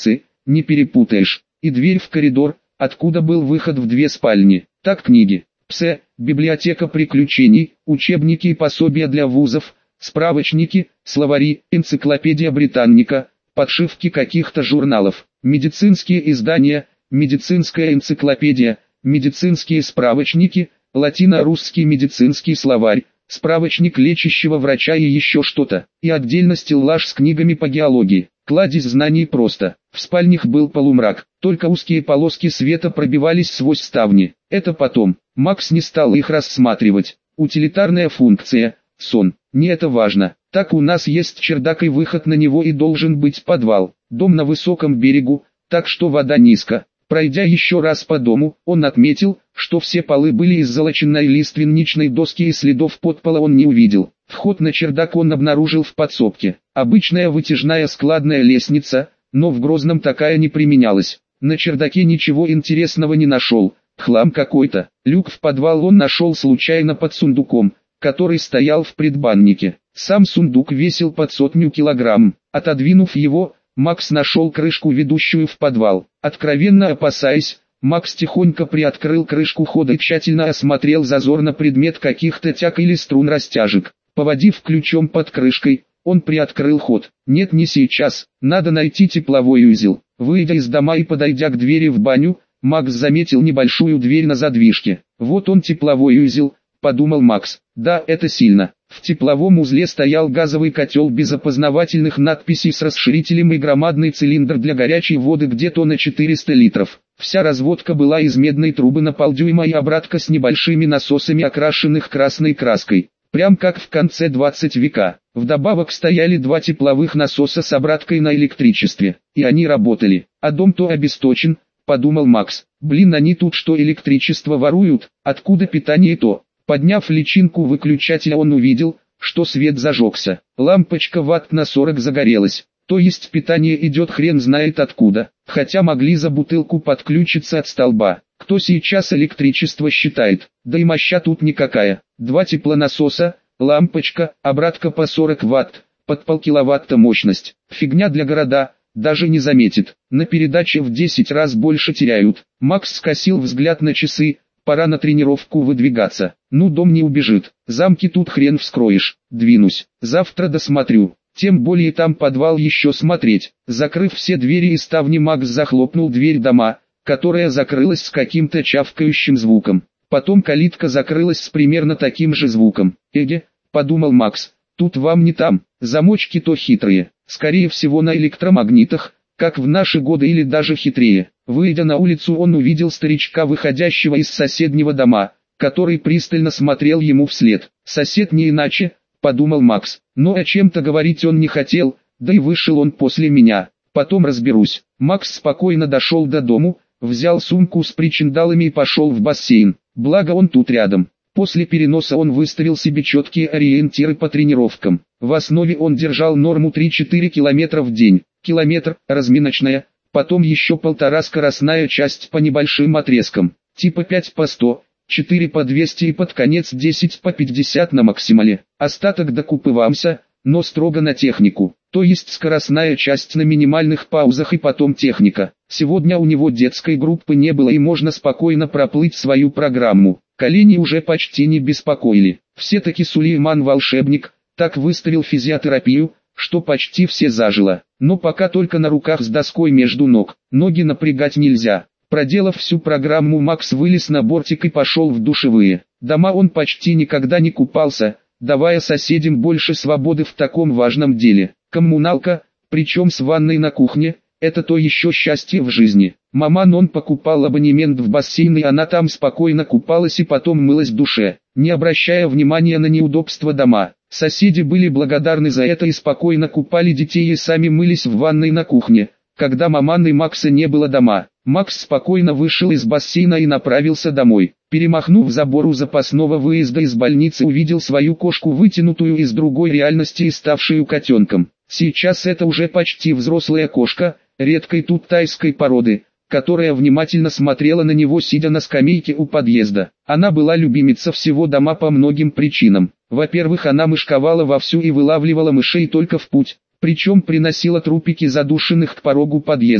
не перепутаешь. И дверь в коридор, откуда был выход в две спальни. Так книги, псе, библиотека приключений, учебники и пособия для вузов, справочники, словари, энциклопедия Британника, подшивки каких-то журналов, медицинские издания, медицинская энциклопедия, медицинские справочники, латино-русский медицинский словарь, справочник лечащего врача и еще что-то, и отдельно стеллаж с книгами по геологии. Кладезь знаний просто. В спальнях был полумрак, только узкие полоски света пробивались сквозь ставни. Это потом. Макс не стал их рассматривать. Утилитарная функция, сон. Не это важно. Так у нас есть чердак и выход на него и должен быть подвал. Дом на высоком берегу, так что вода низко. Пройдя еще раз по дому, он отметил, что все полы были из золоченной лиственничной доски и следов подпола он не увидел. Вход на чердак он обнаружил в подсобке. Обычная вытяжная складная лестница, но в Грозном такая не применялась. На чердаке ничего интересного не нашел, хлам какой-то. Люк в подвал он нашел случайно под сундуком, который стоял в предбаннике. Сам сундук весил под сотню килограмм. Отодвинув его, Макс нашел крышку, ведущую в подвал. Откровенно опасаясь, Макс тихонько приоткрыл крышку хода и тщательно осмотрел зазор на предмет каких-то тяг или струн растяжек. Поводив ключом под крышкой, он приоткрыл ход. Нет, не сейчас, надо найти тепловой узел. Выйдя из дома и подойдя к двери в баню, Макс заметил небольшую дверь на задвижке. Вот он, тепловой узел, подумал Макс. Да, это сильно. В тепловом узле стоял газовый котел без опознавательных надписей с расширителем и громадный цилиндр для горячей воды где-то на четыреста литров. Вся разводка была из медной трубы на полдюйма и обратка с небольшими насосами, окрашенных красной краской. Прям как в конце двадцатого века. Вдобавок стояли два тепловых насоса с обраткой на электричестве. И они работали. А дом-то обесточен, подумал Макс. Блин, они тут что, электричество воруют? Откуда питание-то? Подняв личинку выключателя, он увидел, что свет зажегся. Лампочка ватт на сорок загорелась. То есть питание идет хрен знает откуда. Хотя могли за бутылку подключиться от столба. Кто сейчас электричество считает? Да и моща тут никакая. Два теплонасоса, лампочка, обратка по сорок ватт, под полкиловатта мощность. Фигня для города, даже не заметит. На передаче в десять раз больше теряют. Макс скосил взгляд на часы. Пора на тренировку выдвигаться. Ну, дом не убежит. Замки тут хрен вскроешь. Двинусь. Завтра досмотрю. Тем более там подвал еще смотреть. Закрыв все двери и ставни, Макс захлопнул дверь дома, которая закрылась с каким-то чавкающим звуком. Потом калитка закрылась с примерно таким же звуком. «Эге», — подумал Макс, — «тут вам не там, замочки-то хитрые, скорее всего на электромагнитах, как в наши годы или даже хитрее». Выйдя на улицу, он увидел старичка, выходящего из соседнего дома, который пристально смотрел ему вслед. «Сосед не иначе», — подумал Макс, но о чем-то говорить он не хотел, да и вышел он после меня. Потом разберусь. Макс спокойно дошел до дому, взял сумку с причиндалами и пошел в бассейн. Благо он тут рядом. После переноса он выставил себе четкие ориентиры по тренировкам. В основе он держал норму три-четыре километра в день. Километр – разминочная, потом еще полтора скоростная часть по небольшим отрезкам. Типа пять по сто, четыре по двести и под конец десять по пятьдесят на максимале. Остаток докупываемся, но строго на технику. То есть скоростная часть на минимальных паузах и потом техника. Сегодня у него детской группы не было и можно спокойно проплыть свою программу. Колени уже почти не беспокоили. Все-таки Сулейман волшебник, так выставил физиотерапию, что почти все зажило. Но пока только на руках с доской между ног. Ноги напрягать нельзя. Проделав всю программу, Макс вылез на бортик и пошел в душевые. Дома он почти никогда не купался, давая соседям больше свободы в таком важном деле. Коммуналка, причем с ванной на кухне, это то еще счастье в жизни. Маман он покупал абонемент в бассейн, и она там спокойно купалась и потом мылась в душе, не обращая внимания на неудобства дома. Соседи были благодарны за это и спокойно купали детей и сами мылись в ванной на кухне, когда Маман и Макса не было дома. Макс спокойно вышел из бассейна и направился домой. Перемахнув забор у запасного выезда из больницы, увидел свою кошку, вытянутую из другой реальности и ставшую котенком. Сейчас это уже почти взрослая кошка, редкой тут тайской породы, которая внимательно смотрела на него, сидя на скамейке у подъезда. Она была любимица всего дома по многим причинам. Во-первых, она мышковала вовсю и вылавливала мышей только в путь, причем приносила трупики задушенных к порогу подъездов.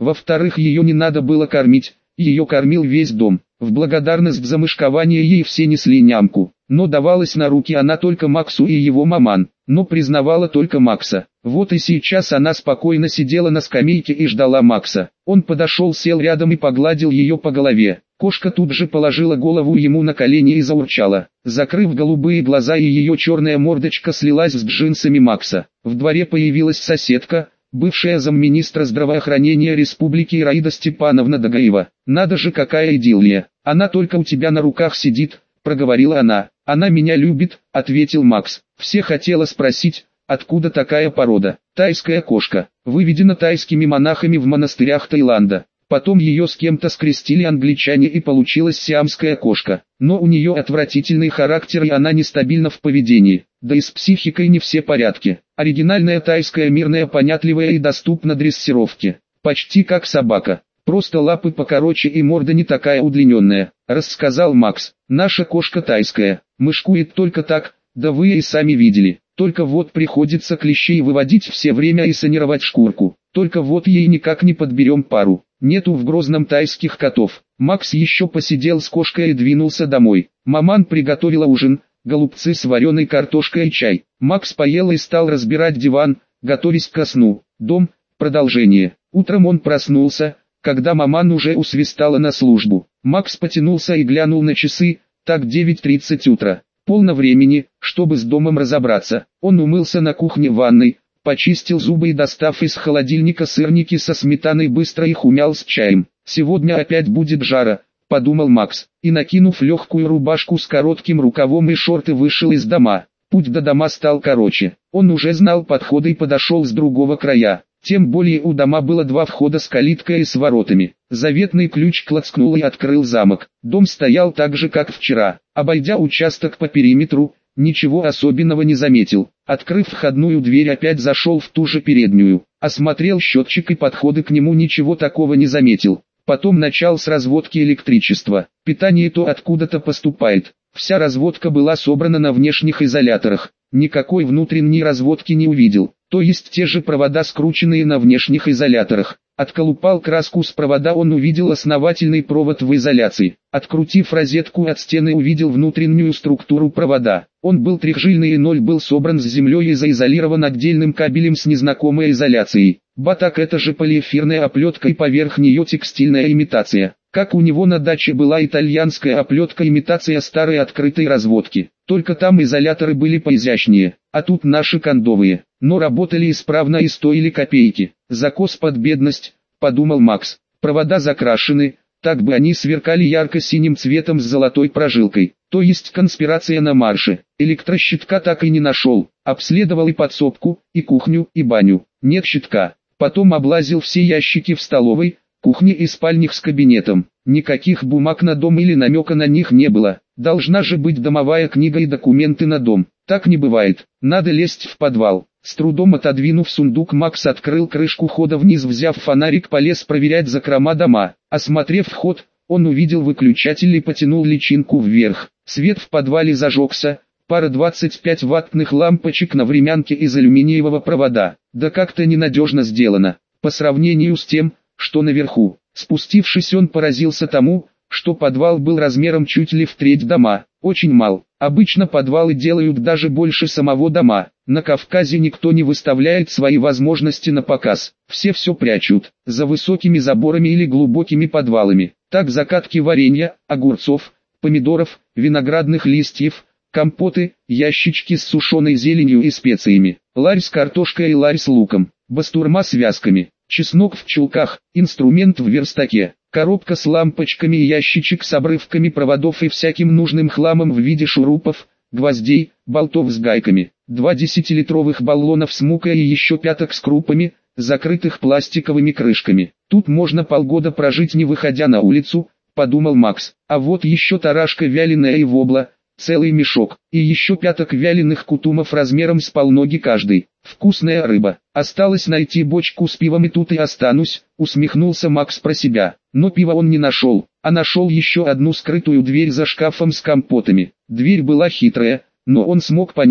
Во-вторых, ее не надо было кормить, ее кормил весь дом. В благодарность за мышкование ей все несли нямку, но давалась на руки она только Максу и его маман, но признавала только Макса. Вот и сейчас она спокойно сидела на скамейке и ждала Макса. Он подошел, сел рядом и погладил ее по голове. Кошка тут же положила голову ему на колени и заурчала, закрыв голубые глаза, и ее черная мордочка слилась с джинсами Макса. В дворе появилась соседка, бывшая замминистра здравоохранения республики Ираида Степановна Дагаева. «Надо же, какая идиллия! Она только у тебя на руках сидит», — проговорила она. «Она меня любит», — ответил Макс. Все хотела спросить, откуда такая порода. Тайская кошка, выведена тайскими монахами в монастырях Таиланда. Потом ее с кем-то скрестили англичане и получилась сиамская кошка. Но у нее отвратительный характер и она нестабильна в поведении. Да и с психикой не все порядки. Оригинальная тайская, мирная, понятливая и доступна дрессировке. Почти как собака. Просто лапы покороче и морда не такая удлиненная», — рассказал Макс. «Наша кошка тайская, мышкует только так, да вы и сами видели. Только вот приходится клещей выводить все время и санировать шкурку. Только вот ей никак не подберем пару. Нету в Грозном тайских котов». Макс еще посидел с кошкой и двинулся домой. Маман приготовила ужин, голубцы с вареной картошкой и чай. Макс поел и стал разбирать диван, готовясь ко сну. Дом, продолжение. Утром он проснулся, когда маман уже усвистала на службу. Макс потянулся и глянул на часы, так девять тридцать утра. Полно времени, чтобы с домом разобраться. Он умылся на кухне в ванной, почистил зубы и, достав из холодильника сырники со сметаной, быстро их умял с чаем. «Сегодня опять будет жара», — подумал Макс, и, накинув легкую рубашку с коротким рукавом и шорты, вышел из дома. Путь до дома стал короче. Он уже знал подходы и подошел с другого края. Тем более у дома было два входа с калиткой и с воротами. Заветный ключ клацкнул и открыл замок. Дом стоял так же, как вчера. Обойдя участок по периметру, ничего особенного не заметил. Открыв входную дверь, опять зашел в ту же переднюю. Осмотрел счетчик и подходы к нему, ничего такого не заметил. Потом начал с разводки электричества. Питание то откуда-то поступает. Вся разводка была собрана на внешних изоляторах. Никакой внутренней разводки не увидел. То есть те же провода, скрученные на внешних изоляторах. Отколупал краску с провода, он увидел основательный провод в изоляции. Открутив розетку от стены, увидел внутреннюю структуру провода. Он был трехжильный и ноль был собран с землей и заизолирован отдельным кабелем с незнакомой изоляцией. Ба, так это же полиэфирная оплетка и поверх нее текстильная имитация. Как у него на даче была итальянская оплетка, имитация старой открытой разводки. Только там изоляторы были поизящнее, а тут наши кондовые. Но работали исправно и стоили копейки. Закос под бедность, подумал Макс. Провода закрашены, так бы они сверкали ярко-синим цветом с золотой прожилкой. То есть конспирация на марше. Электрощитка так и не нашел. Обследовал и подсобку, и кухню, и баню. Нет щитка. Потом облазил все ящики в столовой, кухне и спальнях с кабинетом. Никаких бумаг на дом или намека на них не было. Должна же быть домовая книга и документы на дом. Так не бывает. Надо лезть в подвал. С трудом отодвинув сундук, Макс открыл крышку хода вниз, взяв фонарик, полез проверять закрома дома. Осмотрев вход, он увидел выключатель и потянул личинку вверх. Свет в подвале зажегся. Пара двадцать пять ваттных лампочек на времянке из алюминиевого провода. Да как-то ненадежно сделано, по сравнению с тем, что наверху. Спустившись, он поразился тому, что подвал был размером чуть ли в треть дома. Очень мал. Обычно подвалы делают даже больше самого дома. На Кавказе никто не выставляет свои возможности на показ. Все все прячут, за высокими заборами или глубокими подвалами. Так закатки варенья, огурцов, помидоров, виноградных листьев, компоты, ящички с сушеной зеленью и специями, ларь с картошкой и ларь с луком, бастурма с вязками, чеснок в чулках, инструмент в верстаке, коробка с лампочками и ящичек с обрывками проводов и всяким нужным хламом в виде шурупов, гвоздей, болтов с гайками, два десятилитровых баллонов с мукой и еще пяток с крупами, закрытых пластиковыми крышками. Тут можно полгода прожить, не выходя на улицу, подумал Макс. А вот еще тарашка вяленая и вобла, целый мешок, и еще пяток вяленых кутумов размером с полноги каждый. Вкусная рыба. Осталось найти бочку с пивом, и тут и останусь, усмехнулся Макс про себя. Но пива он не нашел, а нашел еще одну скрытую дверь за шкафом с компотами. Дверь была хитрая, но он смог понять,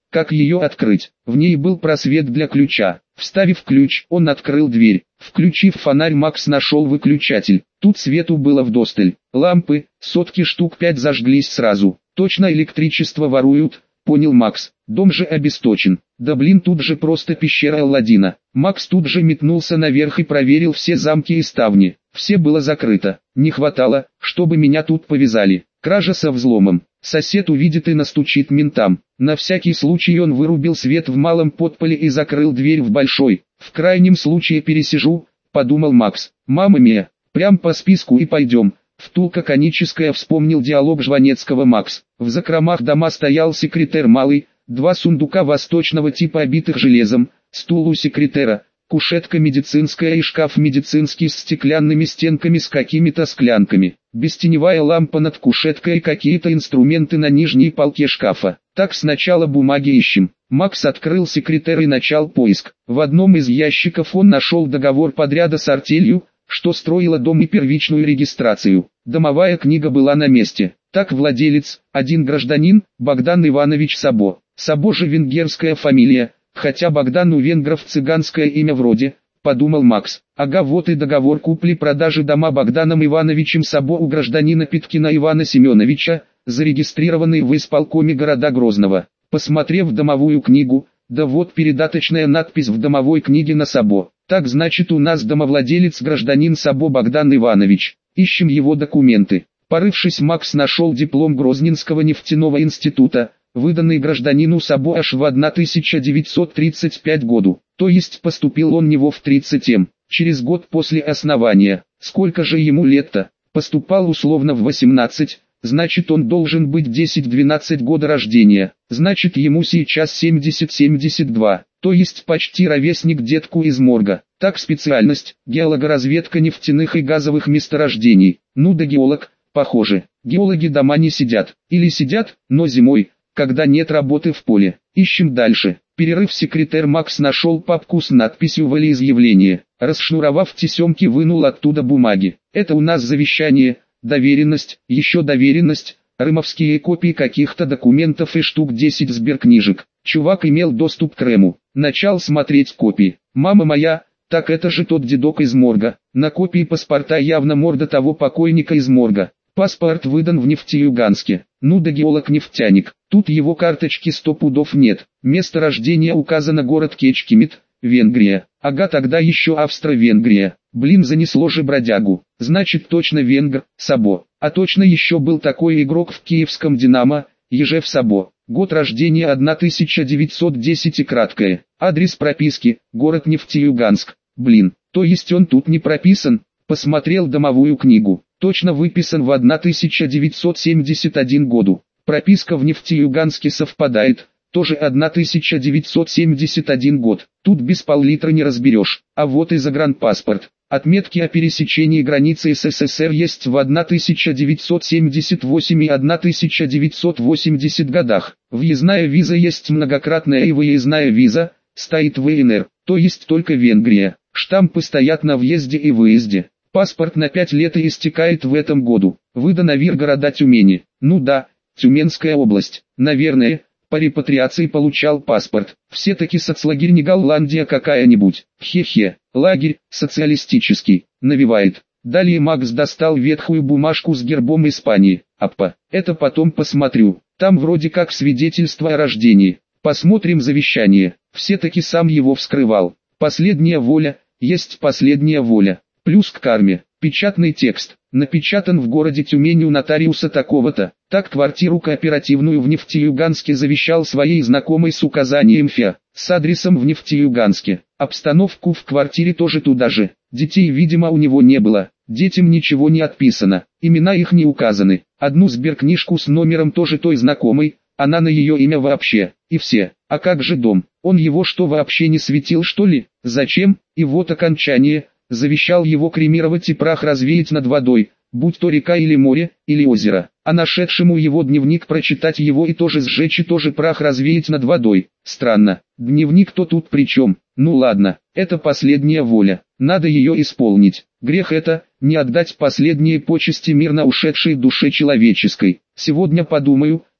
Как ее открыть? В ней был просвет для ключа. Вставив ключ, он открыл дверь. Включив фонарь, Макс нашел выключатель. Тут свету было вдосталь. Лампы, сотки штук пять зажглись сразу. Точно электричество воруют, понял Макс. Дом же обесточен. Да блин, тут же просто пещера Аладдина. Макс тут же метнулся наверх и проверил все замки и ставни. Все было закрыто. Не хватало, чтобы меня тут повязали. Кража со взломом. Сосед увидит и настучит ментам. На всякий случай он вырубил свет в малом подполе и закрыл дверь в большой. В крайнем случае пересижу, подумал Макс. Мама мия, прям по списку и пойдем. Втулка коническая, вспомнил диалог Жванецкого Макс. В закромах дома стоял секретер малый, два сундука восточного типа, обитых железом, стул у секретера, кушетка медицинская и шкаф медицинский с стеклянными стенками с какими-то склянками, бестеневая лампа над кушеткой и какие-то инструменты на нижней полке шкафа. Так, сначала бумаги ищем. Макс открыл секретер и начал поиск. В одном из ящиков он нашел договор подряда с артелью, что строила дом, и первичную регистрацию. Домовая книга была на месте. Так, владелец, один гражданин, Богдан Иванович Сабо. Сабо же венгерская фамилия, хотя Богдан у венгров цыганское имя вроде, подумал Макс. Ага, вот и договор купли-продажи дома Богданом Ивановичем Сабо у гражданина Питкина Ивана Семеновича, зарегистрированный в исполкоме города Грозного. Посмотрев домовую книгу, да вот передаточная надпись в домовой книге на Сабо. Так, значит, у нас домовладелец гражданин Сабо Богдан Иванович. Ищем его документы. Порывшись, Макс нашел диплом Грозненского нефтяного института, выданный гражданину Сабо аж в тысяча девятьсот тридцать пятом году. То есть поступил он в него в тридцатом, через год после основания. Сколько же ему лет-то? Поступал условно в восемнадцать. Значит, он должен быть десять-двенадцать года рождения, значит, ему сейчас семьдесят-семьдесят два, то есть почти ровесник детку из морга. Так, специальность – геологоразведка нефтяных и газовых месторождений. Ну да геолог, похоже. Геологи дома не сидят, или сидят, но зимой, когда нет работы в поле. Ищем дальше. Перерыв, секретарь Макс нашел папку с надписью «Волеизъявление». Расшнуровав тесемки, вынул оттуда бумаги. Это у нас завещание. Доверенность, еще доверенность, рымовские копии каких-то документов и штук десять сберкнижек. Чувак имел доступ к Рэму. Начал смотреть копии. Мама моя, так это же тот дедок из морга. На копии паспорта явно морда того покойника из морга. Паспорт выдан в Нефтеюганске. Ну да геолог-нефтяник. Тут его карточки сто пудов нет. Место рождения указано город Кечкемит, Венгрия. Ага, тогда еще Австро-Венгрия. Блин, занесло же бродягу. Значит, точно венгр, Сабо. А точно еще был такой игрок в киевском «Динамо», Ежев Сабо. Год рождения тысяча девятьсот десять и краткое. Адрес прописки, город Нефтеюганск. Блин, то есть он тут не прописан? Посмотрел домовую книгу. Точно выписан в тысяча девятьсот семьдесят первом году. Прописка в Нефтеюганске совпадает. Тоже тысяча девятьсот семьдесят первый год. Тут без пол-литра не разберешь. А вот и загранпаспорт. Отметки о пересечении границы СССР есть в тысяча девятьсот семьдесят восьмом и тысяча девятьсот восьмидесятом годах. Въездная виза есть многократная, и выездная виза стоит в ВНР, то есть только Венгрия. Штампы стоят на въезде и выезде. Паспорт на пять лет и истекает в этом году. Выдано ВИР города Тюмени. Ну да, Тюменская область. Наверное, по репатриации получал паспорт. Все-таки соцлагерь не Голландия какая-нибудь. Хе-хе, лагерь, социалистический, навевает. Далее Макс достал ветхую бумажку с гербом Испании. Аппа, это потом посмотрю. Там вроде как свидетельство о рождении. Посмотрим завещание. Все-таки сам его вскрывал. Последняя воля, есть последняя воля. Плюс к карме. Печатный текст. Напечатан в городе Тюмень у нотариуса такого-то. Так, квартиру кооперативную в Нефтеюганске завещал своей знакомой с указанием ФИА, с адресом в Нефтеюганске. Обстановку в квартире тоже туда же. Детей, видимо, у него не было. Детям ничего не отписано. Имена их не указаны. Одну сберкнижку с номером тоже той знакомой, она на ее имя вообще. И все. А как же дом? Он его что, вообще не светил, что ли? Зачем? И вот окончание. Завещал его кремировать и прах развеять над водой, будь то река или море, или озеро. А нашедшему его дневник прочитать его и тоже сжечь, и тоже прах развеять над водой. Странно. Дневник-то тут при чем? Ну ладно, это последняя воля. Надо ее исполнить. Грех это, не отдать последние почести мирно ушедшей душе человеческой. Сегодня подумаю,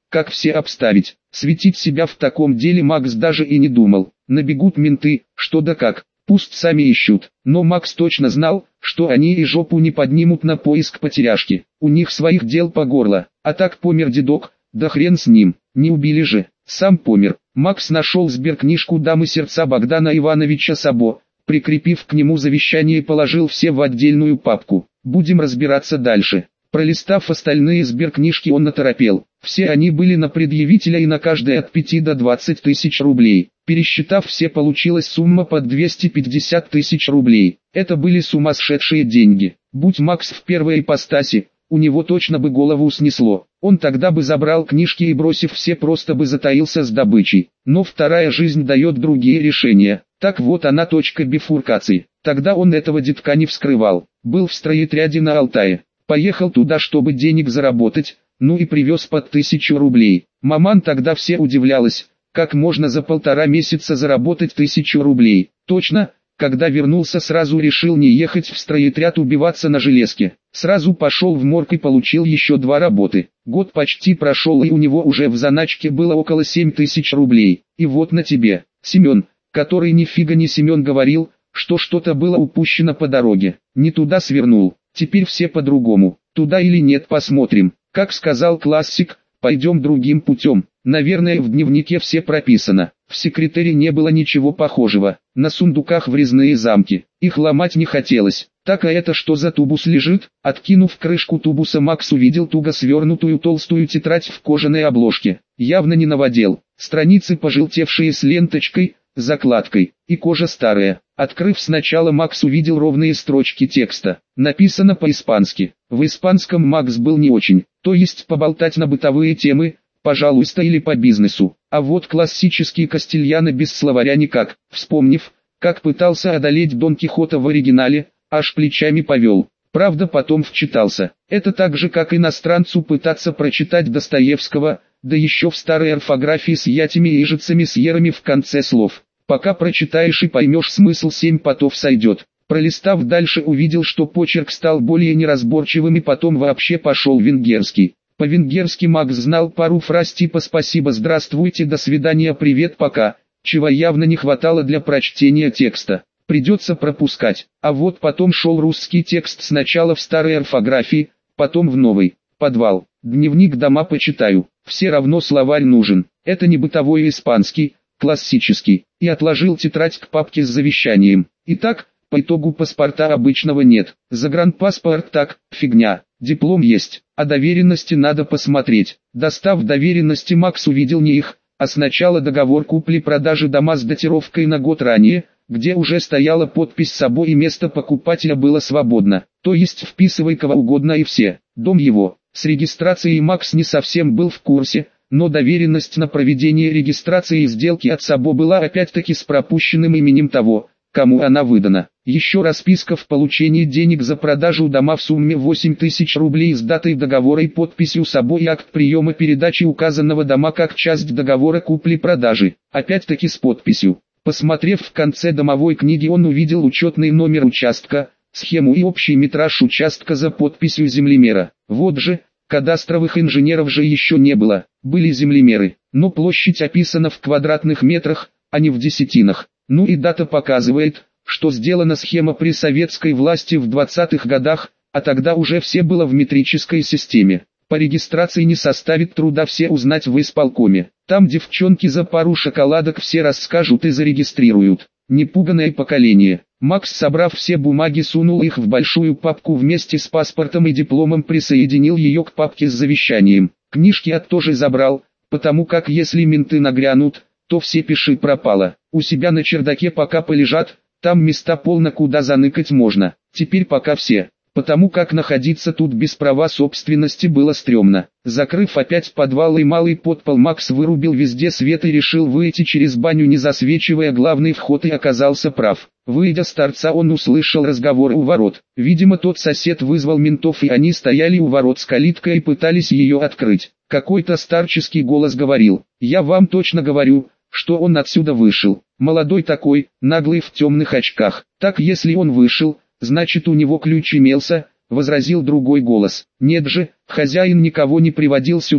как все обставить. Светить себя в таком деле Макс даже и не думал. Набегут менты, что да как, пусть сами ищут. Но Макс точно знал, что они и жопу не поднимут на поиск потеряшки. У них своих дел по горло. А так помер дедок, да хрен с ним, не убили же, сам помер. Макс нашел сберкнижку дамы сердца Богдана Ивановича Сабо, прикрепив к нему завещание, положил все в отдельную папку. Будем разбираться дальше. Пролистав остальные сберкнижки, он оторопел. Все они были на предъявителя и на каждой от пяти до двадцати тысяч рублей. Пересчитав все, получилась сумма под двести пятьдесят тысяч рублей. Это были сумасшедшие деньги. Будь Макс в первой ипостаси, у него точно бы голову снесло. Он тогда бы забрал книжки и, бросив все, просто бы затаился с добычей. Но вторая жизнь дает другие решения. Так вот она точка бифуркации. Тогда он этого детка не вскрывал. Был в стройотряде на Алтае. Поехал туда, чтобы денег заработать, ну и привез под тысячу рублей. Маман тогда все удивлялась, как можно за полтора месяца заработать тысячу рублей. Точно, когда вернулся, сразу решил не ехать в стройотряд убиваться на железке. Сразу пошел в морг и получил еще два работы. Год почти прошел, и у него уже в заначке было около семь тысяч рублей. И вот на тебе, Семен, который нифига не Семен, говорил, что что-то было упущено по дороге. Не туда свернул. Теперь все по-другому. Туда или нет, посмотрим. Как сказал классик, пойдем другим путем. Наверное, в дневнике все прописано. В секретаре не было ничего похожего. На сундуках врезные замки. Их ломать не хотелось. Так, а это что за тубус лежит? Откинув крышку тубуса, Макс увидел туго свернутую толстую тетрадь в кожаной обложке. Явно не новодел. Страницы пожелтевшие с ленточкой, закладкой, и кожа старая. Открыв сначала, Макс увидел ровные строчки текста. Написано по-испански. В испанском Макс был не очень, то есть поболтать на бытовые темы, пожалуйста, или по бизнесу. А вот классический Кастильяно без словаря никак. Вспомнив, как пытался одолеть Дон Кихота в оригинале, аж плечами повел. Правда, потом вчитался. Это так же, как иностранцу пытаться прочитать Достоевского, да еще в старой орфографии с ятями и ижицами с ерами в конце слов. Пока прочитаешь и поймешь смысл, семь потов сойдет. Пролистав дальше, увидел, что почерк стал более неразборчивым, и потом вообще пошел венгерский. По-венгерски Макс знал пару фраз типа «спасибо», «здравствуйте», «до свидания», «привет», «пока», чего явно не хватало для прочтения текста. Придется пропускать. А вот потом шел русский текст, сначала в старой орфографии, потом в новой. Подвал. Дневник, дома почитаю. Все равно словарь нужен. Это не бытовой испанский, классический. И отложил тетрадь к папке с завещанием. Итак, по итогу паспорта обычного нет. Загранпаспорт так, фигня. Диплом есть, а доверенности надо посмотреть. Достав доверенности, Макс увидел не их, а сначала договор купли-продажи дома с датировкой на год ранее, где уже стояла подпись Сабо и место покупателя было свободно. То есть вписывай кого угодно и все. Дом его. С регистрацией Макс не совсем был в курсе, но доверенность на проведение регистрации и сделки от Сабо была опять-таки с пропущенным именем того, кому она выдана. Еще расписка в получении денег за продажу дома в сумме восемь тысяч рублей с датой договора и подписью Сабо, и акт приема передачи указанного дома как часть договора купли-продажи, опять-таки с подписью. Посмотрев в конце домовой книги, он увидел учетный номер участка, схему и общий метраж участка за подписью землемера. Вот же, кадастровых инженеров же еще не было, были землемеры, но площадь описана в квадратных метрах, а не в десятинах. Ну и дата показывает, что сделана схема при советской власти в двадцатых годах, а тогда уже все было в метрической системе. По регистрации не составит труда все узнать в исполкоме. Там девчонки за пару шоколадок все расскажут и зарегистрируют. Непуганное поколение. Макс, собрав все бумаги, сунул их в большую папку вместе с паспортом и дипломом, присоединил ее к папке с завещанием. Книжки от тоже забрал, потому как если менты нагрянут, то все пиши пропало. У себя на чердаке пока полежат, там места полно, куда заныкать можно. Теперь пока все. Потому как находиться тут без права собственности было стрёмно. Закрыв опять подвал и малый подпол, Макс вырубил везде свет и решил выйти через баню, не засвечивая главный вход, и оказался прав. Выйдя с торца, он услышал разговор у ворот. Видимо, тот сосед вызвал ментов, и они стояли у ворот с калиткой и пытались ее открыть. Какой-то старческий голос говорил: «Я вам точно говорю, что он отсюда вышел. Молодой такой, наглый, в темных очках. Так если он вышел, значит у него ключ имелся», — возразил другой голос. «Нет же, хозяин никого не приводил сюда,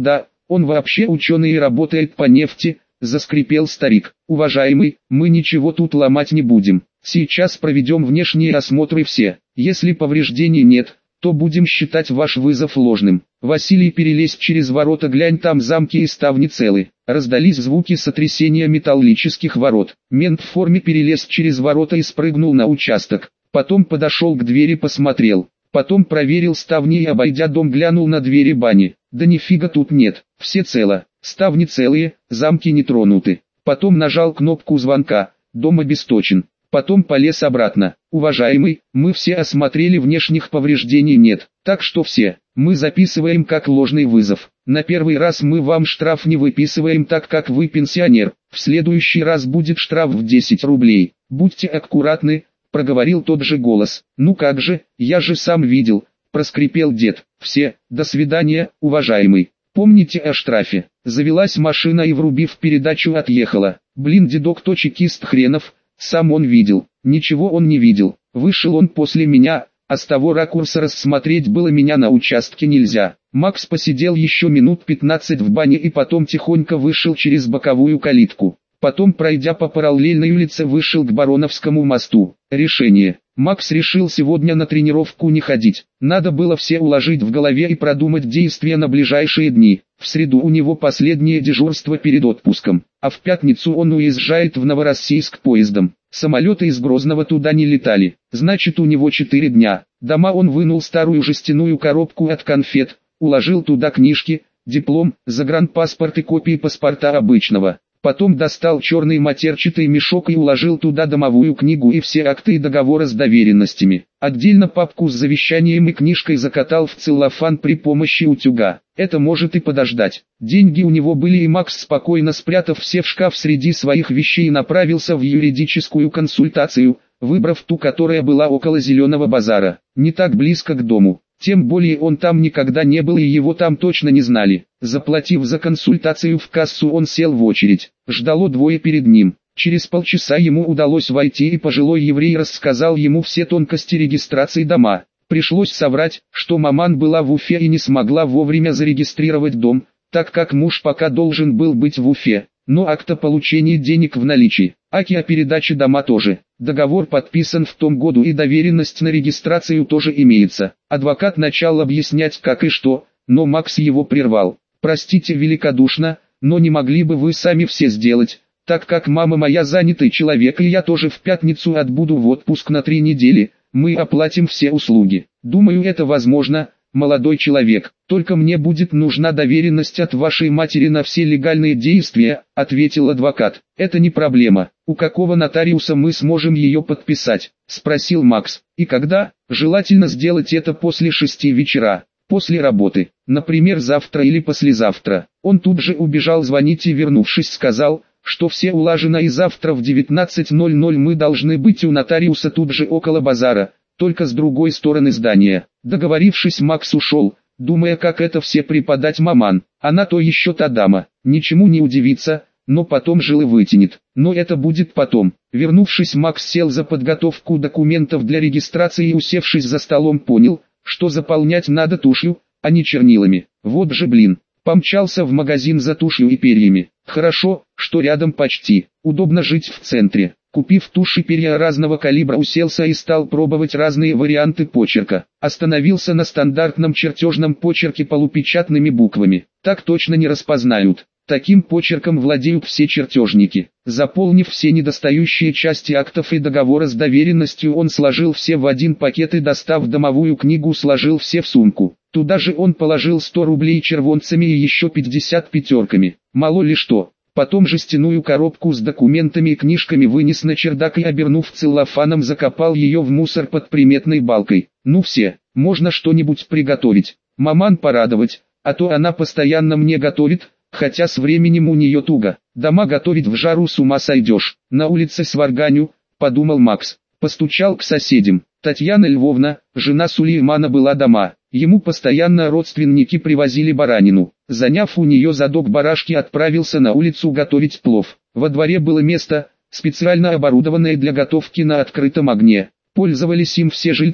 Он вообще ученый и работает по нефти, заскрипел старик. Уважаемый, мы ничего тут ломать не будем. Сейчас проведем внешние осмотры все. Если повреждений нет, то будем считать ваш вызов ложным. Василий, перелезь через ворота, глянь, там замки и ставни целы. Раздались звуки сотрясения металлических ворот. Мент в форме перелез через ворота и спрыгнул на участок. Потом подошел к двери, посмотрел. Потом проверил ставни и, обойдя дом, глянул на двери бани. Да нифига тут нет, все цело. Ставни целые, замки не тронуты. Потом нажал кнопку звонка, дом обесточен. Потом полез обратно. Уважаемый, мы все осмотрели, внешних повреждений нет. Так что все, мы записываем как ложный вызов. На первый раз мы вам штраф не выписываем, так как вы пенсионер. В следующий раз будет штраф в десять рублей. Будьте аккуратны, проговорил тот же голос. Ну как же, я же сам видел, проскрипел дед. Все, до свидания, уважаемый. Помните о штрафе. Завелась машина и, врубив передачу, отъехала. Блин, дедок то чекист хренов. Сам он видел, ничего он не видел, вышел он после меня, а с того ракурса рассмотреть было меня на участке нельзя. Макс посидел еще минут пятнадцать в бане и потом тихонько вышел через боковую калитку. Потом, пройдя по параллельной улице, вышел к Бароновскому мосту. Решение. Макс решил сегодня на тренировку не ходить. Надо было все уложить в голове и продумать действия на ближайшие дни. В среду у него последнее дежурство перед отпуском, а в пятницу он уезжает в Новороссийск поездом. Самолеты из Грозного туда не летали. Значит, у него четыре дня. Дома он вынул старую жестяную коробку от конфет, уложил туда книжки, диплом, загранпаспорт и копии паспорта обычного. Потом достал черный матерчатый мешок и уложил туда домовую книгу и все акты и договоры с доверенностями. Отдельно папку с завещанием и книжкой закатал в целлофан при помощи утюга. Это может и подождать. Деньги у него были, и Макс, спокойно спрятав все в шкаф среди своих вещей, направился в юридическую консультацию, выбрав ту, которая была около Зеленого базара, не так близко к дому. Тем более он там никогда не был и его там точно не знали. Заплатив за консультацию в кассу, он сел в очередь. Ждало двое перед ним. Через полчаса ему удалось войти, и пожилой еврей рассказал ему все тонкости регистрации дома. Пришлось соврать, что маман была в Уфе и не смогла вовремя зарегистрировать дом, так как муж пока должен был быть в Уфе. Но акт о получении денег в наличии, аки о передаче дома тоже. Договор подписан в том году и доверенность на регистрацию тоже имеется. Адвокат начал объяснять как и что, но Макс его прервал. Простите великодушно, но не могли бы вы сами все сделать, так как мама моя занятый человек и я тоже в пятницу отбуду в отпуск на три недели, мы оплатим все услуги. Думаю, это возможно. Молодой человек, только мне будет нужна доверенность от вашей матери на все легальные действия, ответил адвокат. Это не проблема. У какого нотариуса мы сможем ее подписать? Спросил Макс. И когда? Желательно сделать это после шести вечера, после работы, например, завтра или послезавтра. Он тут же убежал звонить и, вернувшись, сказал, что все улажено и завтра в девятнадцать ноль ноль мы должны быть у нотариуса тут же около базара, только с другой стороны здания. Договорившись, Макс ушел, думая, как это все преподать маман. Она то еще та дама, ничему не удивится, но потом жилы вытянет. Но это будет потом. Вернувшись, Макс сел за подготовку документов для регистрации и, усевшись за столом, понял, что заполнять надо тушью, а не чернилами. Вот же блин. Помчался в магазин за тушью и перьями. Хорошо, что рядом почти. Удобно жить в центре. Купив тушь и перья разного калибра, уселся и стал пробовать разные варианты почерка. Остановился на стандартном чертежном почерке полупечатными буквами. Так точно не распознают. Таким почерком владеют все чертежники. Заполнив все недостающие части актов и договора с доверенностью, он сложил все в один пакет и, достав домовую книгу, сложил все в сумку. Туда же он положил сто рублей червонцами и еще пятьдесят пятерками. Мало ли что. Потом жестяную коробку с документами и книжками вынес на чердак и, обернув целлофаном, закопал ее в мусор под приметной балкой. Ну все, можно что-нибудь приготовить. Маман порадовать, а то она постоянно мне готовит, хотя с временем у нее туго. Дома готовить в жару с ума сойдешь. На улице сварганю, подумал Макс. Постучал к соседям. Татьяна Львовна, жена Сулеймана, была дома. Ему постоянно родственники привозили баранину. Заняв у нее задок барашки, отправился на улицу готовить плов. Во дворе было место, специально оборудованное для готовки на открытом огне. Пользовались им все жильцы,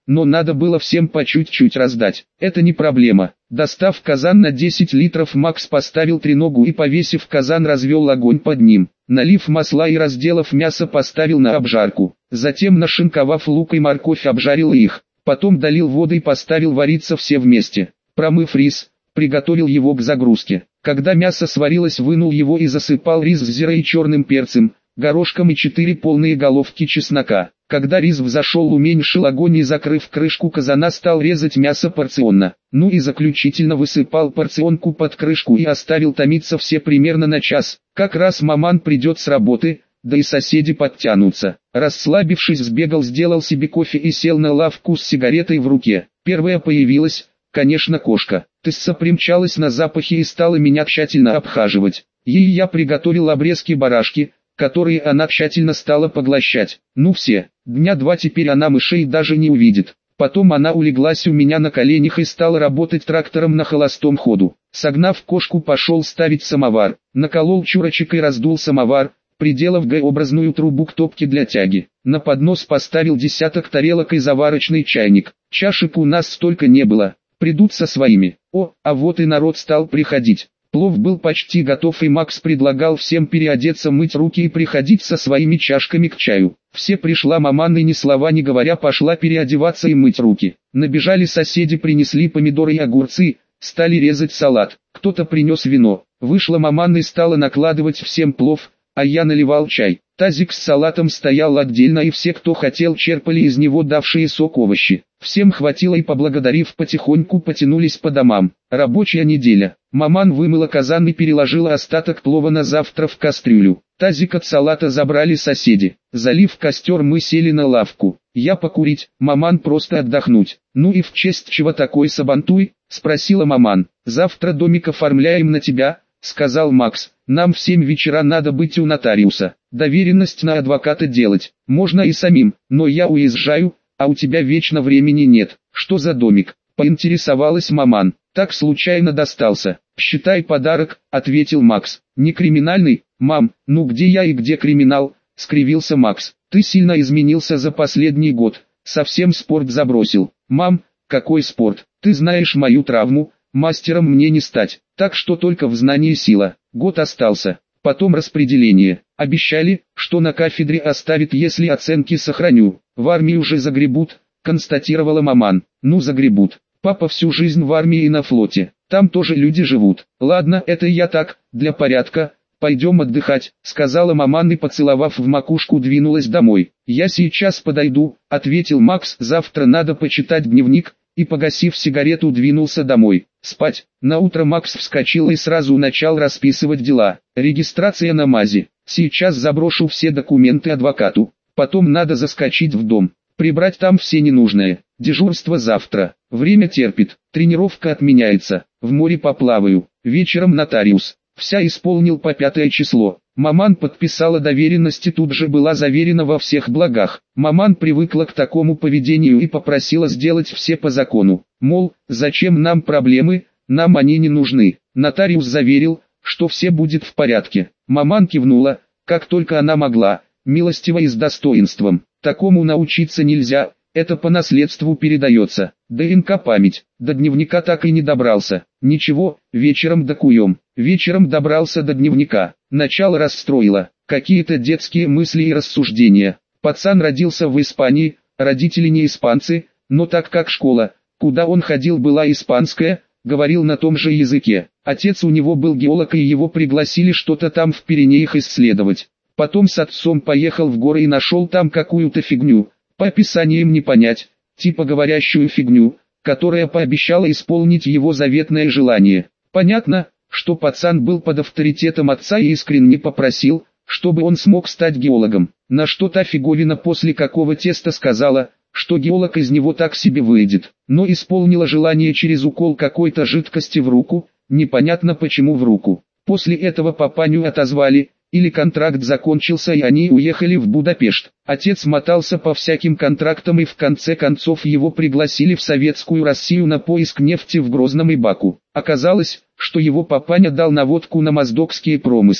но надо было всем по чуть-чуть раздать. Это не проблема. Достав казан на десять литров, Макс поставил треногу и, повесив казан, развел огонь под ним. Налив масла и разделав мясо, поставил на обжарку. Затем, нашинковав лук и морковь, обжарил их. Потом долил воды и поставил вариться все вместе. Промыв рис, приготовил его к загрузке. Когда мясо сварилось, вынул его и засыпал рис зирой и черным перцем, горошком и четыре полные головки чеснока. Когда рис взошел, уменьшил огонь и, закрыв крышку казана, стал резать мясо порционно. Ну и заключительно высыпал порционку под крышку и оставил томиться все примерно на час. Как раз маман придет с работы, да и соседи подтянутся. Расслабившись, сбегал, сделал себе кофе и сел на лавку с сигаретой в руке. Первая появилась, конечно, кошка. Тесса примчалась на запахи и стала меня тщательно обхаживать. Ей я приготовил обрезки барашки, которые она тщательно стала поглощать. Ну все, дня два теперь она мышей даже не увидит. Потом она улеглась у меня на коленях и стала работать трактором на холостом ходу. Согнав кошку, пошел ставить самовар. Наколол чурочек и раздул самовар, приделав Г-образную трубу к топке для тяги. На поднос поставил десяток тарелок и заварочный чайник. Чашек у нас столько не было. Придут со своими. О, а вот и народ стал приходить. Плов был почти готов, и Макс предлагал всем переодеться, мыть руки и приходить со своими чашками к чаю. Все пришла маман и, ни слова не говоря, пошла переодеваться и мыть руки. Набежали соседи, принесли помидоры и огурцы, стали резать салат. Кто-то принес вино. Вышла маман и стала накладывать всем плов, а я наливал чай. Тазик с салатом стоял отдельно, и все, кто хотел, черпали из него давшие сок овощи. Всем хватило, и, поблагодарив, потихоньку потянулись по домам. Рабочая неделя. Маман вымыла казан и переложила остаток плова на завтра в кастрюлю. Тазик от салата забрали соседи. Залив костер, мы сели на лавку. Я покурить, маман просто отдохнуть. Ну и в честь чего такой сабантуй? Спросила маман. Завтра домик оформляем на тебя, сказал Макс. Нам в семь вечера надо быть у нотариуса. Доверенность на адвоката делать. Можно и самим, но я уезжаю, а у тебя вечно времени нет. Что за домик? Поинтересовалась маман. Так случайно достался. Считай подарок, ответил Макс. Не криминальный? Мам, ну где я и где криминал? Скривился Макс. Ты сильно изменился за последний год. Совсем спорт забросил. Мам, какой спорт? Ты знаешь мою травму. Мастером мне не стать, так что только в знании сила. Год остался. Потом распределение. Обещали, что на кафедре оставят, если оценки сохраню. В армию же загребут, констатировала маман. Ну загребут. Папа всю жизнь в армии и на флоте. Там тоже люди живут. Ладно, это я так, для порядка. Пойдем отдыхать, сказала маман и, поцеловав в макушку, двинулась домой. Я сейчас подойду, ответил Макс. Завтра надо почитать дневник. И, погасив сигарету, двинулся домой. Спать. Наутро Макс вскочил и сразу начал расписывать дела. Регистрация на МАЗе. Сейчас заброшу все документы адвокату. Потом надо заскочить в дом. Прибрать там все ненужное. Дежурство завтра. Время терпит. Тренировка отменяется. В море поплаваю. Вечером нотариус. Вся исполнил по пятое число. Маман подписала доверенность и тут же была заверена во всех благах. Маман привыкла к такому поведению и попросила сделать все по закону. Мол, зачем нам проблемы, нам они не нужны. Нотариус заверил, что все будет в порядке. Маман кивнула, как только она могла, милостиво и с достоинством. Такому научиться нельзя, это по наследству передается. ДНК память, до дневника так и не добрался. Ничего, вечером докуем. Вечером добрался до дневника. Начало расстроило. Какие-то детские мысли и рассуждения. Пацан родился в Испании, родители не испанцы, но так как школа, куда он ходил, была испанская, говорил на том же языке. Отец у него был геолог, и его пригласили что-то там в Пиренеях исследовать. Потом с отцом поехал в горы и нашел там какую-то фигню, по описаниям не понять, типа говорящую фигню, которая пообещала исполнить его заветное желание. Понятно, что пацан был под авторитетом отца и искренне попросил, чтобы он смог стать геологом. На что та фиговина после какого теста сказала, что геолог из него так себе выйдет, но исполнила желание через укол какой-то жидкости в руку, непонятно почему в руку. После этого папаню отозвали, или контракт закончился и они уехали в Будапешт. Отец мотался по всяким контрактам и в конце концов его пригласили в советскую Россию на поиск нефти в Грозном и Баку. Оказалось, что его папаня дал наводку на моздокские промыслы.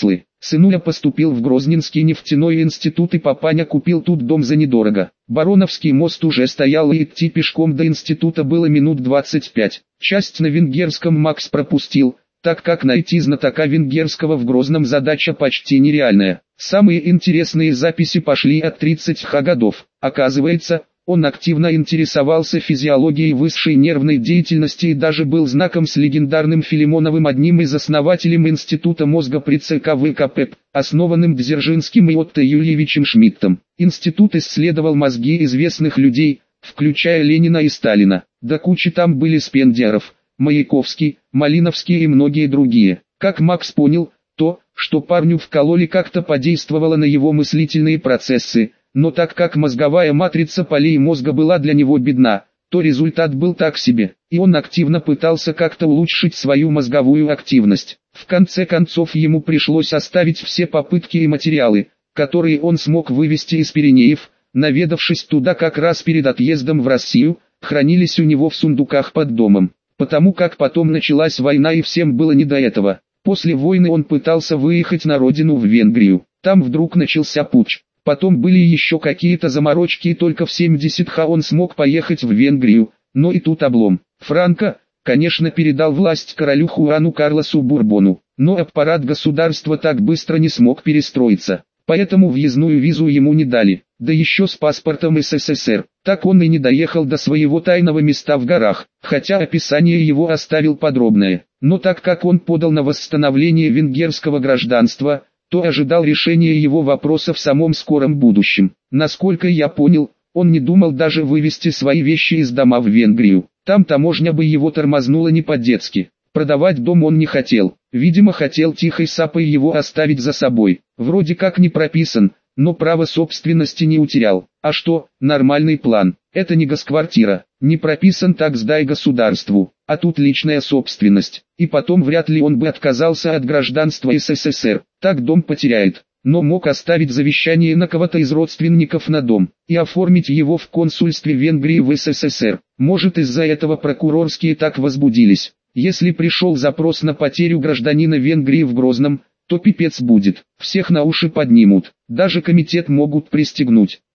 Сынуля поступил в Грозненский нефтяной институт и папаня купил тут дом за недорого. Бароновский мост уже стоял и идти пешком до института было минут двадцать пять. Часть на венгерском Макс пропустил, так как найти знатока венгерского в Грозном задача почти нереальная. Самые интересные записи пошли от тридцатых годов. Оказывается, он активно интересовался физиологией высшей нервной деятельности и даже был знаком с легендарным Филимоновым, одним из основателей Института мозга при ЦК ВКП, основанным Дзержинским и Отто Юльевичем Шмидтом. Институт исследовал мозги известных людей, включая Ленина и Сталина. До кучи там были Спендиаров, Маяковский, Малиновский и многие другие. Как Макс понял, то, что парню вкололи, как-то подействовало на его мыслительные процессы. Но так как мозговая матрица полей мозга была для него бедна, то результат был так себе, и он активно пытался как-то улучшить свою мозговую активность. В конце концов ему пришлось оставить все попытки и материалы, которые он смог вывести из Пиренеев, наведавшись туда как раз перед отъездом в Россию, хранились у него в сундуках под домом. Потому как потом началась война и всем было не до этого. После войны он пытался выехать на родину в Венгрию, там вдруг начался путч. Потом были еще какие-то заморочки и только в семидесятых он смог поехать в Венгрию, но и тут облом. Франко, конечно, передал власть королю Хуану Карлосу Бурбону, но аппарат государства так быстро не смог перестроиться, поэтому въездную визу ему не дали, да еще с паспортом СССР. Так он и не доехал до своего тайного места в горах, хотя описание его оставил подробное. Но так как он подал на восстановление венгерского гражданства, то ожидал решения его вопроса в самом скором будущем. Насколько я понял, он не думал даже вывести свои вещи из дома в Венгрию. Там таможня бы его тормознула не по-детски. Продавать дом он не хотел. Видимо, хотел тихой сапой его оставить за собой. Вроде как не прописан, но право собственности не утерял. А что, нормальный план. Это не госквартира. Не прописан, так сдай государству. А тут личная собственность. И потом вряд ли он бы отказался от гражданства СССР. Так дом потеряет. Но мог оставить завещание на кого-то из родственников на дом. И оформить его в консульстве Венгрии в СССР. Может, из-за этого прокурорские так возбудились. Если пришел запрос на потерю гражданина Венгрии в Грозном, то пипец будет. Всех на уши поднимут. Даже комитет могут пристегнуть.